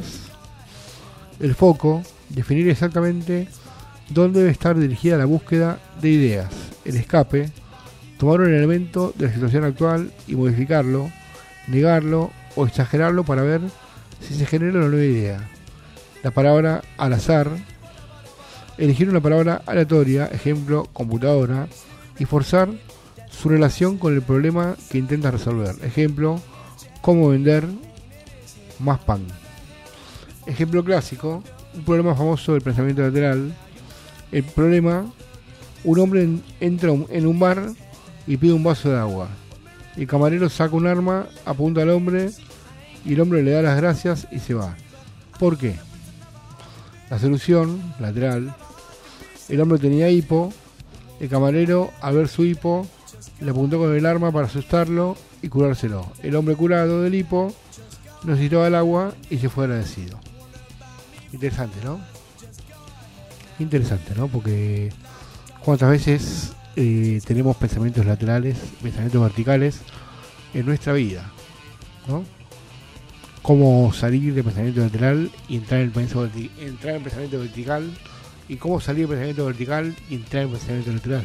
El foco, definir exactamente dónde debe estar dirigida la búsqueda de ideas. El escape, tomar un elemento de la situación actual y modificarlo, negarlo o exagerarlo para ver si se genera una nueva idea. La palabra al azar, elegir una palabra aleatoria, ejemplo, computadora, y forzar su relación con el problema que intenta resolver. Ejemplo, cómo vender más pan. Ejemplo clásico, un problema famoso del pensamiento lateral. El problema, un hombre entra en un bar y pide un vaso de agua. El camarero saca un arma, apunta al hombre y el hombre le da las gracias y se va. ¿Por qué? La solución, lateral, el hombre tenía hipo, el camarero al ver su hipo le apuntó con el arma para asustarlo y curárselo. El hombre curado del hipo necesitaba el agua y se fue agradecido. Interesante, ¿no? Interesante, ¿no? Porque cuántas veces tenemos pensamientos laterales, pensamientos verticales en nuestra vida, ¿no? Cómo salir del pensamiento lateral y entrar en el pensamiento vertical, y cómo salir del pensamiento vertical y entrar en el pensamiento lateral,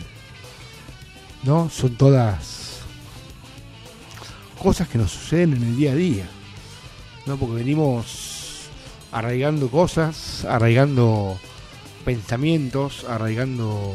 ¿no? Son todas cosas que nos suceden en el día a día, ¿no? Porque venimos arraigando cosas, arraigando pensamientos, arraigando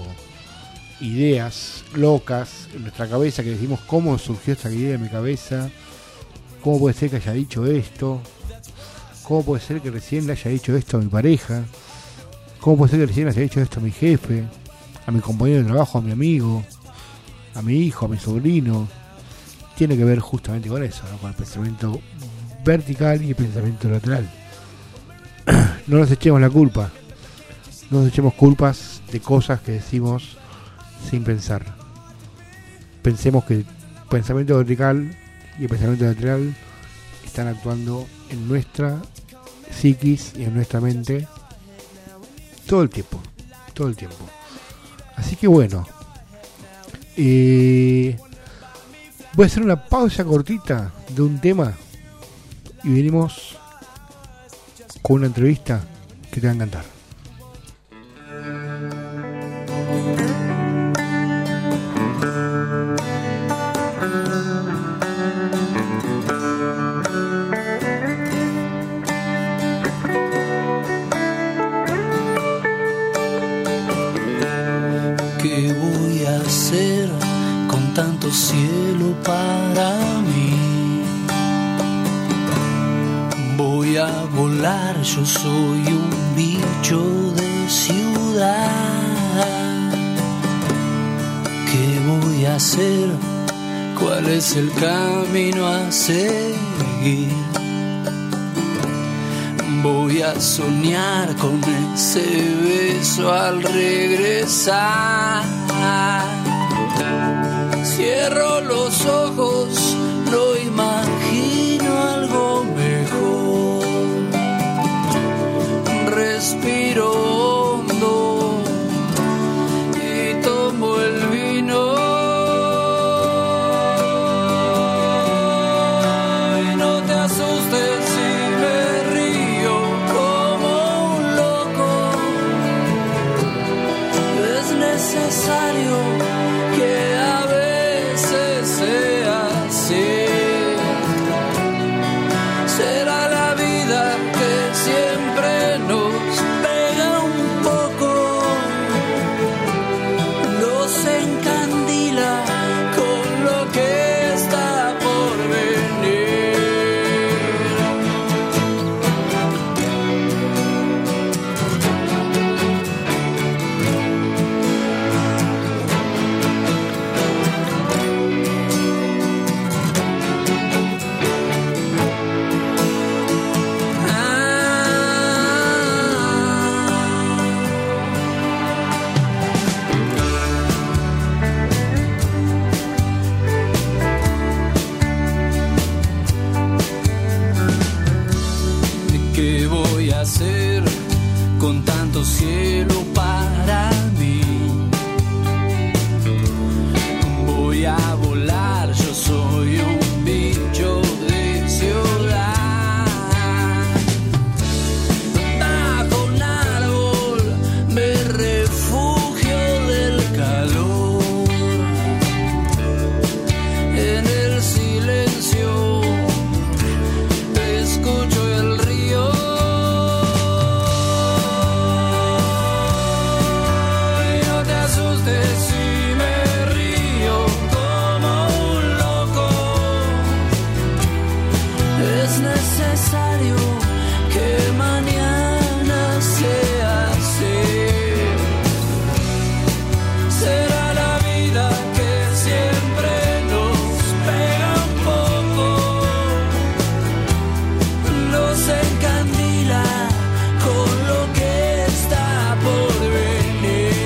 ideas locas en nuestra cabeza, que decimos cómo surgió esta idea en mi cabeza, cómo puede ser que haya dicho esto, cómo puede ser que recién le haya dicho esto a mi pareja, cómo puede ser que recién le haya dicho esto a mi jefe, a mi compañero de trabajo, a mi amigo, a mi hijo, a mi sobrino. Tiene que ver justamente con eso, ¿no? Con el pensamiento vertical y el pensamiento lateral. No nos echemos la culpa, no nos echemos culpas de cosas que decimos sin pensar. Pensemos que el pensamiento vertical y el pensamiento lateral están actuando en nuestra psiquis y en nuestra mente todo el tiempo. Así que bueno, voy a hacer una pausa cortita de un tema y venimos con una entrevista que te va a encantar. ¿Qué voy a hacer con tanto cielo para mí? Voy a volar, yo soy un bicho de ciudad. ¿Qué voy a hacer? ¿Cuál es el camino a seguir? Voy a soñar con ese beso al regresar. Cierro los ojos, no imagino algo mejor. Respiro hondo y tomo el vino. Y no te asustes si me río como un loco. Es necesario que a veces sea así. Será la vida que siempre nos pega un poco, nos encandila con lo que está por venir. ¿Qué voy a hacer con tanto cielo para mí? Voy a volar, yo soy un bicho de ciudad. Bajo un árbol me refugio del calor. En el silencio escucho el río. Y no te asustes si me río como un loco. Es necesario que mañana sea así. Será la vida que siempre nos pega un poco, nos encandila con lo que está por venir.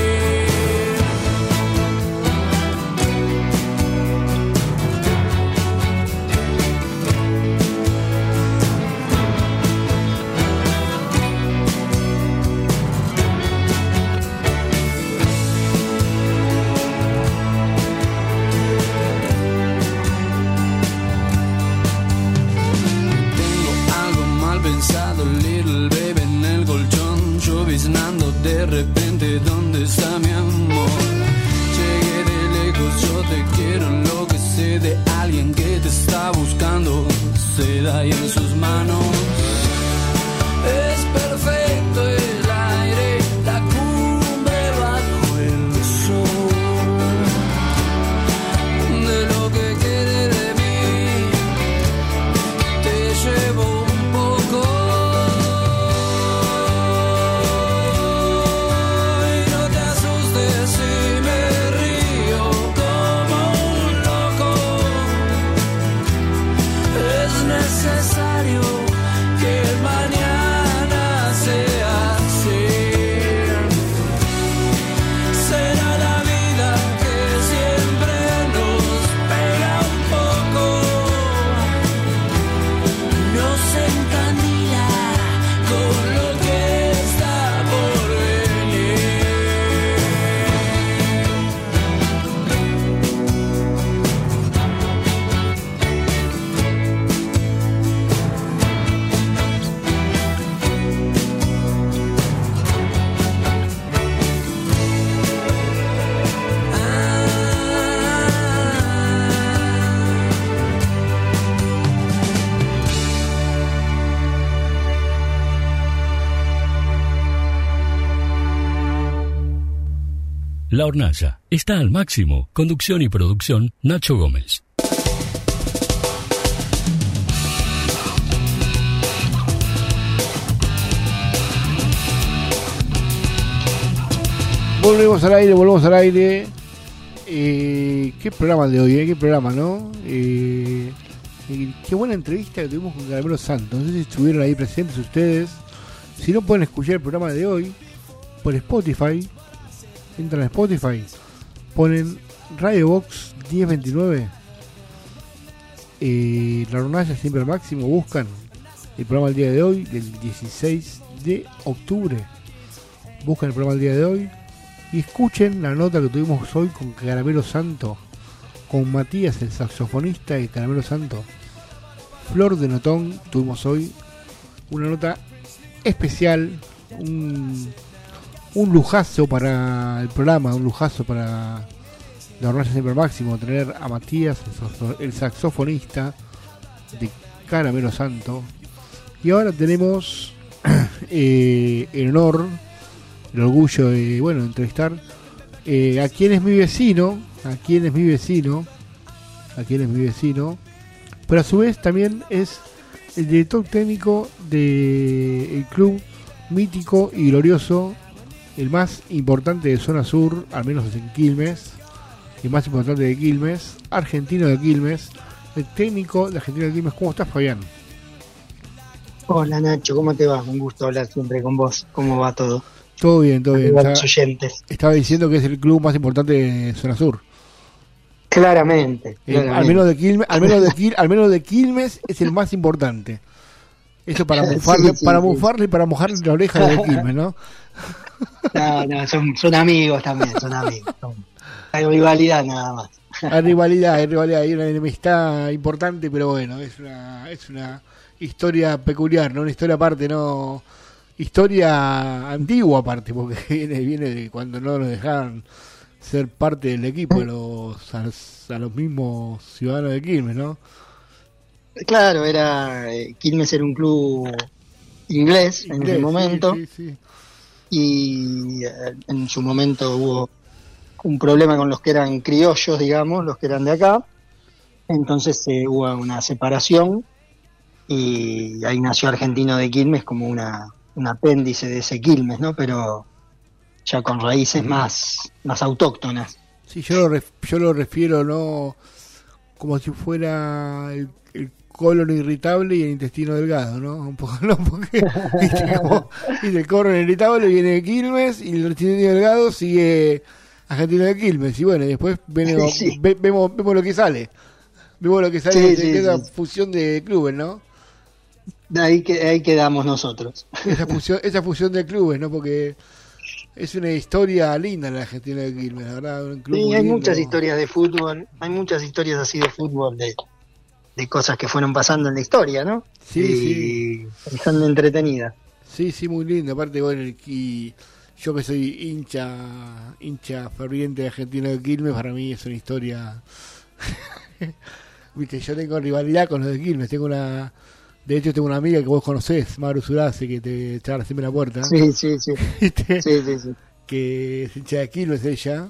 Tengo algo mal pensado, little baby en el colchón, lloviznando de repente, ¿dónde está mi amor? Llegué de lejos, yo te quiero, lo que sé de alguien que te está buscando, se da ahí en sus manos. Es perfecto el aire, la cumbre bajo el sol. De lo que quede de mí, te llevo un poco. Y no te asustes si me río como un loco. Es necesario que mañana sea así. Será la vida que siempre nos pega un poco, nos encandila con lo que está por venir. La Hornalla está al máximo. Conducción y producción, Nacho Gómez. Volvemos al aire. Qué programa el de hoy, qué programa, ¿no? Qué buena entrevista que tuvimos con Caramelo Santos. No sé si estuvieron ahí presentes ustedes. Si no, pueden escuchar el programa de hoy por Spotify. Entran a Spotify, ponen Radio Box 1029, La Hornalla siempre al máximo, buscan el programa del día de hoy, del 16 de octubre. Buscan el programa del día de hoy y escuchen la nota que tuvimos hoy con Caramelo Santo, con Matías, el saxofonista de Caramelo Santo. Flor de Notón, tuvimos hoy una nota especial, un lujazo para el programa, un lujazo para La Hornalla siempre al máximo, tener a Matías, el saxofonista de Caramelo Santo. Y ahora tenemos el honor, el orgullo de, bueno, entrevistar a quien es mi vecino, pero a su vez también es el director técnico del club mítico y glorioso, el más importante de Zona Sur, al menos en Quilmes, el más importante de Quilmes, Argentino de Quilmes, el técnico de Argentino de Quilmes. ¿Cómo estás, Fabián? Hola, Nacho, ¿cómo te va? Un gusto hablar siempre con vos. ¿Cómo va todo? Todo bien, todo bien. Los oyentes. Estaba diciendo que es el club más importante de Zona Sur. Claramente. Al menos de Quilmes es el más importante. Eso para bufarle, sí, bufarle y para mojarle la oreja de Quilmes, ¿no? No, son amigos también, son amigos. Hay rivalidad nada más. Hay rivalidad, hay una enemistad importante, pero bueno, es una historia peculiar, ¿no? Una historia aparte, no, historia antigua aparte, porque viene de cuando no nos dejaban ser parte del equipo a los mismos ciudadanos de Quilmes, ¿no? Claro, Quilmes era un club inglés en ese momento, sí. Y en su momento hubo un problema con los que eran criollos, digamos, los que eran de acá, entonces hubo una separación y ahí nació Argentino de Quilmes como un apéndice de ese Quilmes, ¿no? Pero ya con raíces más autóctonas. Sí, yo lo refiero, ¿no? Como si fuera el colon irritable y el intestino delgado, ¿no? Un poco, ¿no? Porque el colon irritable viene de Quilmes y el intestino delgado sigue Argentino de Quilmes. Y bueno, después vemos lo que sale. Vemos lo que sale de esa fusión de clubes, ¿no? Ahí quedamos nosotros. Esa fusión de clubes, ¿no? Porque es una historia linda la Argentina de Quilmes, la verdad. Un club sí, hay muchas historias de fútbol, hay muchas historias así de fútbol, de cosas que fueron pasando en la historia, ¿no? Sí. Están entretenidas. Sí, muy lindo. Aparte, bueno, y yo que soy hincha ferviente de Argentino de Quilmes, para mí es una historia. Viste, yo tengo rivalidad con los de Quilmes. De hecho, tengo una amiga que vos conocés, Maru Surace, que te echaba siempre la puerta. Sí. ¿Viste? Sí. Que es hincha de Quilmes ella.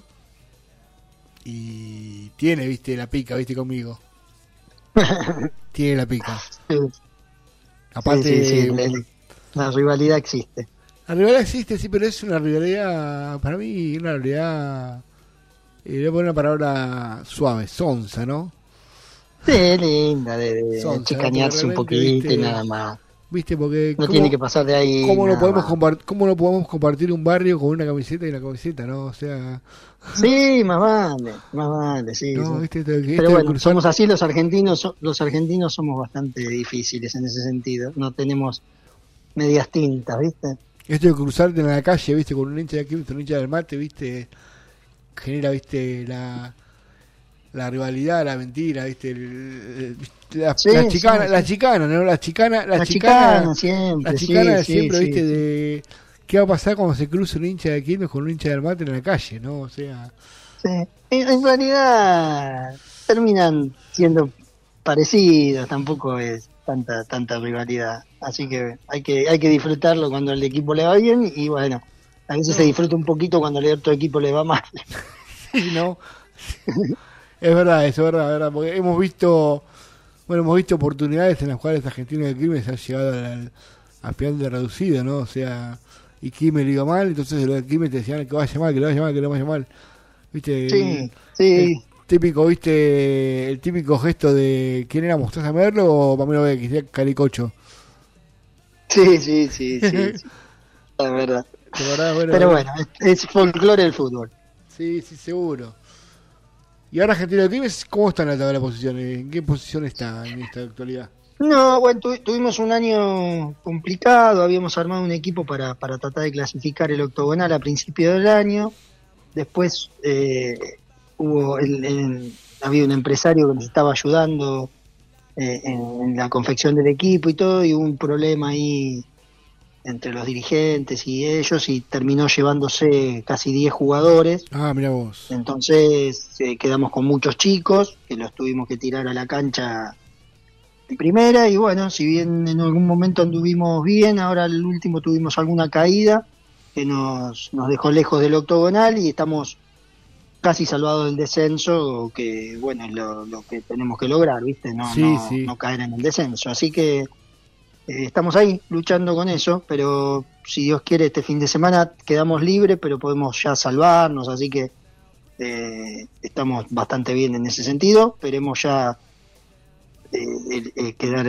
Y tiene, viste, la pica, viste, conmigo. Tiene la pica. Sí. Aparte, sí. La rivalidad existe. La rivalidad existe, sí, pero es una rivalidad, para mí, una rivalidad, le voy a poner una palabra suave, sonsa, ¿no? Sí, linda, de chicanearse un poquito, viste, y nada más. Viste, porque no tiene que pasar de ahí. ¿Cómo no podemos compartir un barrio con una camiseta y una camiseta, no? O sea. Sí, más vale, sí. No, sí. ¿viste? Pero bueno, somos así los argentinos somos bastante difíciles en ese sentido. No tenemos medias tintas, ¿viste? Esto de cruzarte en la calle, ¿viste? Con un hincha de aquí, un hincha del mate, ¿viste? Genera, ¿viste? La rivalidad, la mentira, ¿viste? La chicana, ¿no? La chicana siempre, ¿viste? De qué va a pasar cuando se cruza un hincha de Quilmes con un hincha del mate en la calle, ¿no? O sea. Sí. En realidad terminan siendo parecidos, tampoco es tanta rivalidad. Así que hay que disfrutarlo cuando el equipo le va bien y bueno, a veces se disfruta un poquito cuando el otro equipo le va mal. Sí, ¿no? Es verdad, porque hemos visto oportunidades en las cuales Argentino de Quilmes ha llegado al final de reducido, ¿no? O sea, y Quilmes le iba mal, entonces los de Quilmes te decían que vaya mal, que no vaya mal. ¿Viste? Sí. Típico, ¿viste? El típico gesto de ¿quién era Mostaza Merlo o Pamelo X? De Caricocho. Sí. La verdad. Pero bueno, es folclore del fútbol. Sí, seguro. ¿Y ahora Argentino de Quilmes cómo está en la tabla de posiciones? ¿En qué posición está en esta actualidad? No, bueno, tuvimos un año complicado, habíamos armado un equipo para tratar de clasificar el octogonal a principio del año. Después había un empresario que nos estaba ayudando en la confección del equipo y todo, y hubo un problema ahí entre los dirigentes y ellos, y terminó llevándose casi 10 jugadores. Ah, mirá vos. Entonces quedamos con muchos chicos que los tuvimos que tirar a la cancha en primera, y bueno, si bien en algún momento anduvimos bien, ahora al último tuvimos alguna caída que nos dejó lejos del octogonal y estamos casi salvados del descenso, que bueno, es lo que tenemos que lograr, ¿viste? No caer en el descenso, así que estamos ahí luchando con eso, pero si Dios quiere este fin de semana quedamos libres, pero podemos ya salvarnos, así que estamos bastante bien en ese sentido. Esperemos ya quedar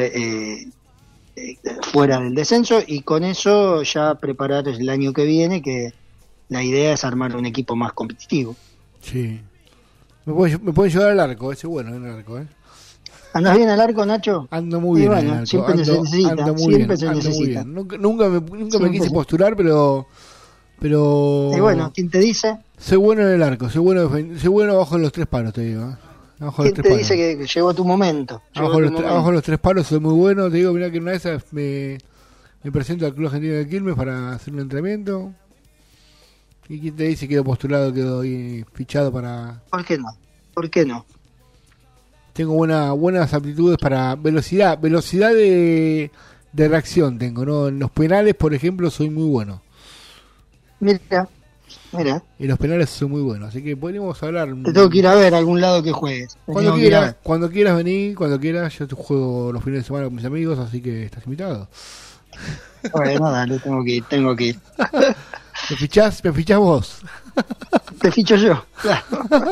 fuera del descenso y con eso ya preparar el año que viene, que la idea es armar un equipo más competitivo. Sí. Me pueden llevar al arco, ese bueno en el arco, ¿Andás bien al arco, Nacho? Ando muy bien. Bueno, en el arco. siempre se necesita. Ando muy Siempre bien, se necesita. Nunca me quise postular, pero y bueno, ¿quién te dice? Soy bueno en el arco, soy bueno bajo los 3 palos, te digo. ¿Quién te dice que llegó tu momento? Abajo los 3 palos soy muy bueno, te digo, mirá que una de esas me presento al Club Argentino de Quilmes para hacer un entrenamiento. ¿Y quién te dice que quedo postulado, quedo ahí fichado para...? ¿Por qué no? Tengo buenas aptitudes para velocidad de reacción tengo, ¿no? En los penales, por ejemplo, soy muy bueno. Mira. En los penales soy muy bueno, así que podríamos hablar. Te tengo que ir a ver a algún lado que juegues. Cuando quieras venir, yo te juego los fines de semana con mis amigos, así que estás invitado. Bueno, dale, tengo que ir. ¿Me fichás vos? Te ficho yo, claro.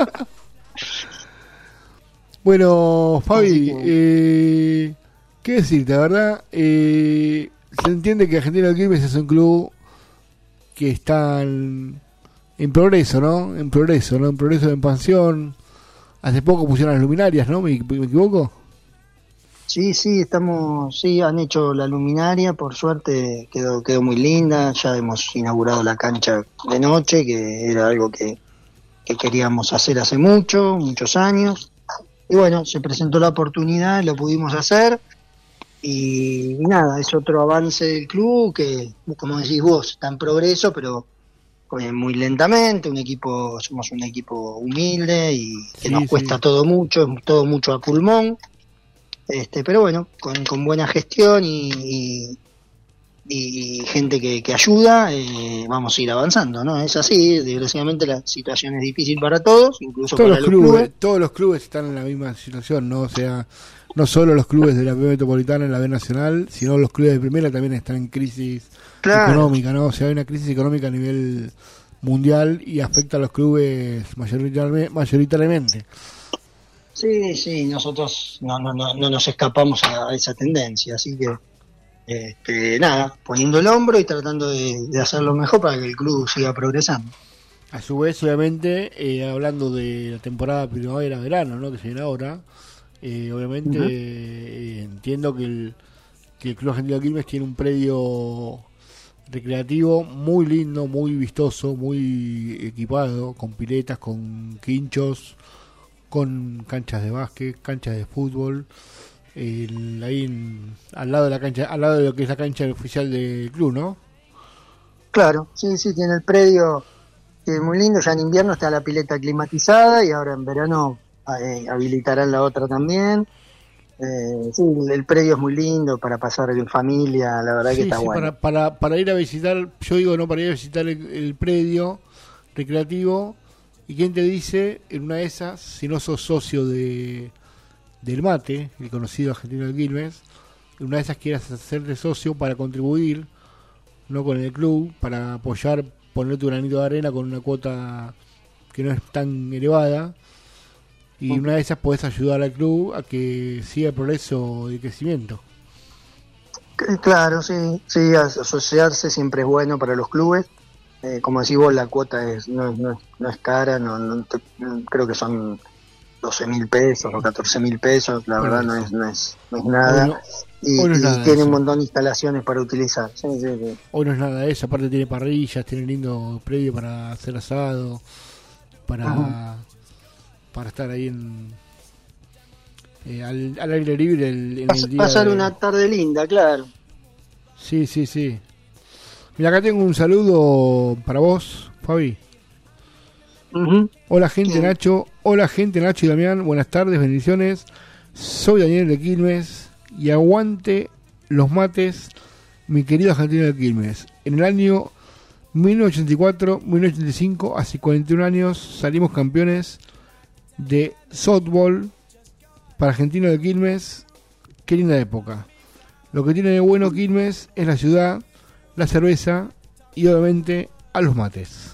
Bueno, Fabi, ¿qué decirte? La verdad, se entiende que Argentino de Quilmes es un club que está en progreso, ¿no? En progreso de expansión. Hace poco pusieron las luminarias, ¿no? ¿Me equivoco? Sí, han hecho la luminaria, por suerte quedó muy linda. Ya hemos inaugurado la cancha de noche, que era algo que queríamos hacer hace muchos años. Y bueno, se presentó la oportunidad, lo pudimos hacer. Y nada, es otro avance del club que, como decís vos, está en progreso, pero muy lentamente. Somos un equipo humilde y que nos cuesta todo mucho a pulmón. Pero bueno, con buena gestión y gente que ayuda, vamos a ir avanzando, ¿no? Es así, desgraciadamente la situación es difícil para todos, incluso para los clubes. Todos los clubes están en la misma situación, ¿no? O sea, no solo los clubes de la B Metropolitana en la B Nacional, sino los clubes de primera también están en crisis económica, ¿no? O sea, hay una crisis económica a nivel mundial y afecta a los clubes mayoritariamente. Sí, nosotros no nos escapamos a esa tendencia, así que nada, poniendo el hombro y tratando de hacerlo mejor para que el club siga progresando. A su vez, obviamente, hablando de la temporada primavera-verano, ¿no? Que se viene ahora, obviamente entiendo que el Club Argentino de Quilmes tiene un predio recreativo muy lindo, muy vistoso, muy equipado, con piletas, con quinchos, con canchas de básquet, canchas de fútbol, al lado de la cancha, al lado de lo que es la cancha oficial del club, ¿no? Claro, sí, tiene el predio que es muy lindo. Ya en invierno está la pileta climatizada y ahora en verano habilitarán la otra también. Sí, el predio es muy lindo para pasar en familia, la verdad que está bueno. Para ir a visitar, yo digo, no, para ir a visitar el predio recreativo. ¿Y quién te dice, en una de esas, si no sos socio del MATE, el conocido Argentino de Quilmes, en una de esas quieras hacerte socio para contribuir, no con el club, para apoyar, poner tu granito de arena con una cuota que no es tan elevada, Y una de esas podés ayudar al club a que siga el progreso de crecimiento. Claro, sí, asociarse siempre es bueno para los clubes. Como decís vos, la cuota no es cara, creo que son 12.000 pesos o 14.000 pesos, la verdad no es nada. Y tiene un montón de instalaciones para utilizar. Sí. Hoy no es nada de eso, aparte tiene parrillas, tiene lindo predio para hacer asado, para estar ahí al aire libre en el día. Pasar una tarde linda, claro. Sí. Mira, acá tengo un saludo para vos, Fabi. Hola gente Nacho y Damián, buenas tardes, bendiciones. Soy Daniel de Quilmes y aguante los mates, mi querido argentino de Quilmes. En el año 1984-1985, hace 41 años, salimos campeones de softball para Argentino de Quilmes. Qué linda época. Lo que tiene de bueno Quilmes es la ciudad, la cerveza y obviamente a los mates.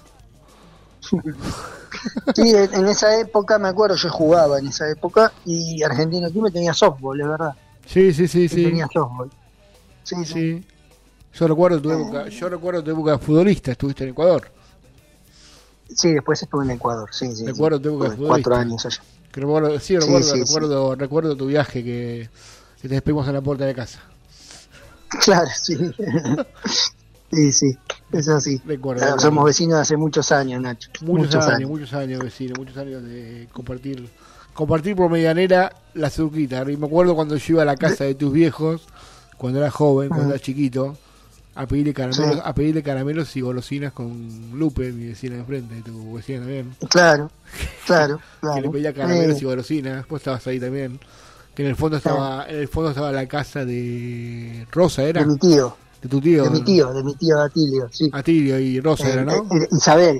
Sí, en esa época me acuerdo, yo jugaba en esa época y Argentino Quilmes tenía softball, es verdad. Sí. Tenía softball. Sí. Yo recuerdo tu época de futbolista, estuviste en Ecuador. Sí, después estuve en Ecuador, sí. Recuerdo tu época de futbolista. 4 años allá. Recuerdo tu viaje que te despedimos en la puerta de casa. Claro, sí. Sí, es así. Recuerdo. Somos vecinos de hace muchos años, Nacho. Muchos años vecinos, muchos años de compartir por medianera la Surquita. Y me acuerdo cuando yo iba a la casa de tus viejos, cuando era joven, cuando era chiquito, a pedirle caramelos y golosinas con Lupe, mi vecina de enfrente, tu vecina también. Claro. Que le pedía caramelos y golosinas, vos estabas ahí también. Que en el fondo estaba la casa de Rosa, ¿era? De mi tío. De tu tío. De mi tío Atilio, sí. Atilio y Rosa era, ¿no? Isabel,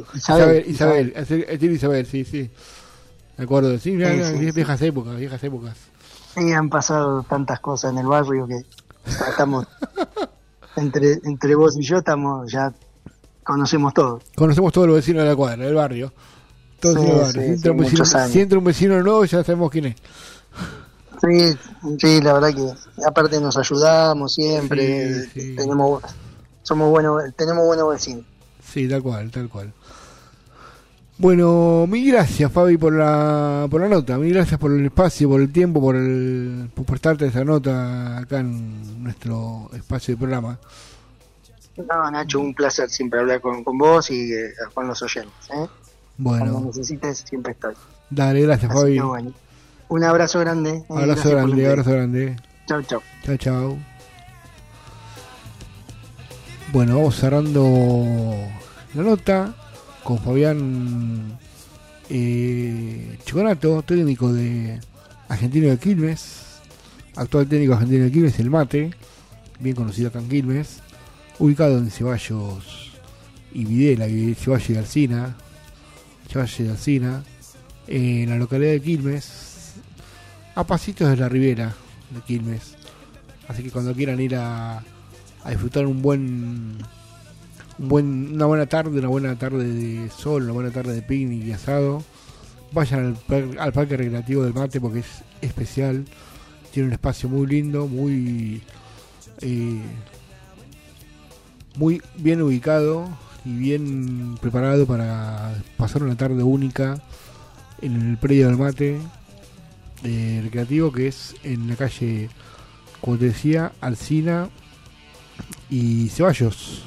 sí. Me acuerdo, sí, viejas épocas. Sí, han pasado tantas cosas en el barrio que estamos entre vos y yo ya conocemos todo. Conocemos todos los vecinos de la cuadra, del barrio. Todos del barrio. Si entra un vecino nuevo, ya sabemos quién es. Sí, la verdad que aparte nos ayudamos siempre, tenemos buenos vecinos. Sí, tal cual. Bueno, mil gracias, Fabi, por la nota, mil gracias por el espacio, por el tiempo, por prestarte esa nota acá en nuestro espacio de programa. No, Nacho, un placer siempre hablar con vos y con los oyentes. Bueno. Cuando necesites, siempre estoy. Dale, gracias, así Fabi. Bueno. Un abrazo grande. Abrazo grande. Chau. Bueno, vamos cerrando la nota con Fabián Chiconato, técnico de Argentino de Quilmes, actual técnico Argentino de Quilmes, el Mate, bien conocido acá en Quilmes, ubicado en Ceballos y Videla, Ceballos y Alsina, en la localidad de Quilmes, a pasitos de la ribera de Quilmes. Así que cuando quieran ir a disfrutar una buena tarde de sol, una buena tarde de picnic y asado, vayan al parque recreativo del Mate porque es especial. Tiene un espacio muy lindo, muy bien ubicado y bien preparado para pasar una tarde única en el predio del Mate recreativo, que es en la calle, como te decía, Alsina y Ceballos.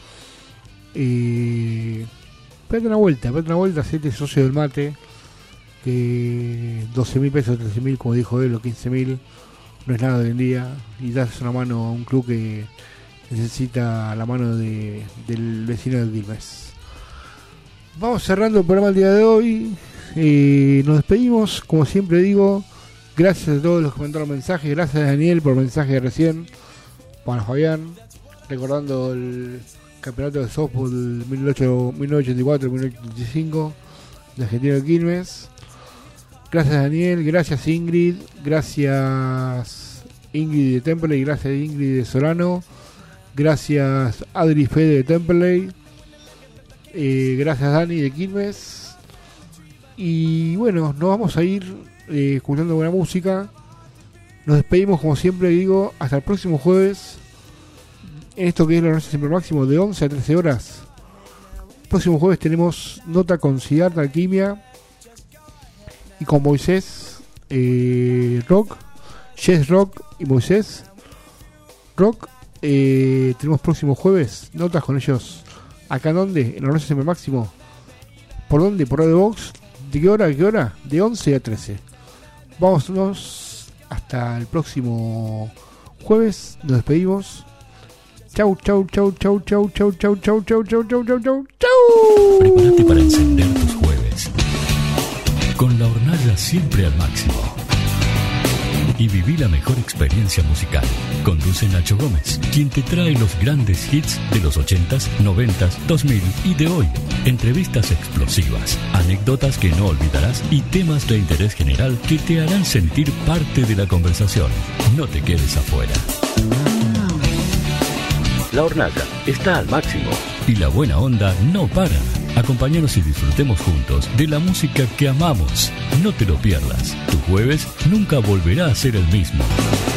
Pégate una vuelta, hacete socio del Mate, que 12.000 pesos, 13.000, como dijo él, o 15.000 no es nada hoy en día, y das una mano a un club que necesita la mano del vecino de Quilmes. Vamos cerrando el programa el día de hoy. Nos despedimos, como siempre digo, gracias a todos los que mandaron mensajes, gracias a Daniel por el mensaje de recién, para Fabián, recordando el campeonato de softball 1984-1985 de Argentino de Quilmes. Gracias Daniel, gracias Ingrid de Temperley, gracias Ingrid de Solano, gracias Adri Fede de Temperley, gracias Dani de Quilmes. Y bueno, nos vamos a ir escuchando buena música. Nos despedimos como siempre, digo, hasta el próximo jueves. En esto que es la noche siempre máximo, de 11 a 13 horas. Próximo jueves tenemos nota con Siddhartha Alquimia y con Moisés Rock, Jess Rock y Moisés Rock. Tenemos próximo jueves notas con ellos. ¿Acá dónde? En la noche siempre máximo. ¿Por dónde? Por Radio Box. ¿De qué hora? ¿De qué hora? De 11 a 13. Vámonos hasta el próximo jueves. Nos despedimos. Chau, chau, chau, chau, chau, chau, chau, chau, chau, chau, chau, chau, chau, chau. Prepárate para encender tus jueves con la hornalla siempre al máximo y viví la mejor experiencia musical. Conduce Nacho Gómez, quien te trae los grandes hits de los 80s, 90s, 2000 y de hoy. Entrevistas explosivas, anécdotas que no olvidarás y temas de interés general que te harán sentir parte de la conversación. No te quedes afuera. La hornalla está al máximo y la buena onda no para. Acompáñanos y disfrutemos juntos de la música que amamos. No te lo pierdas. Tu jueves nunca volverá a ser el mismo.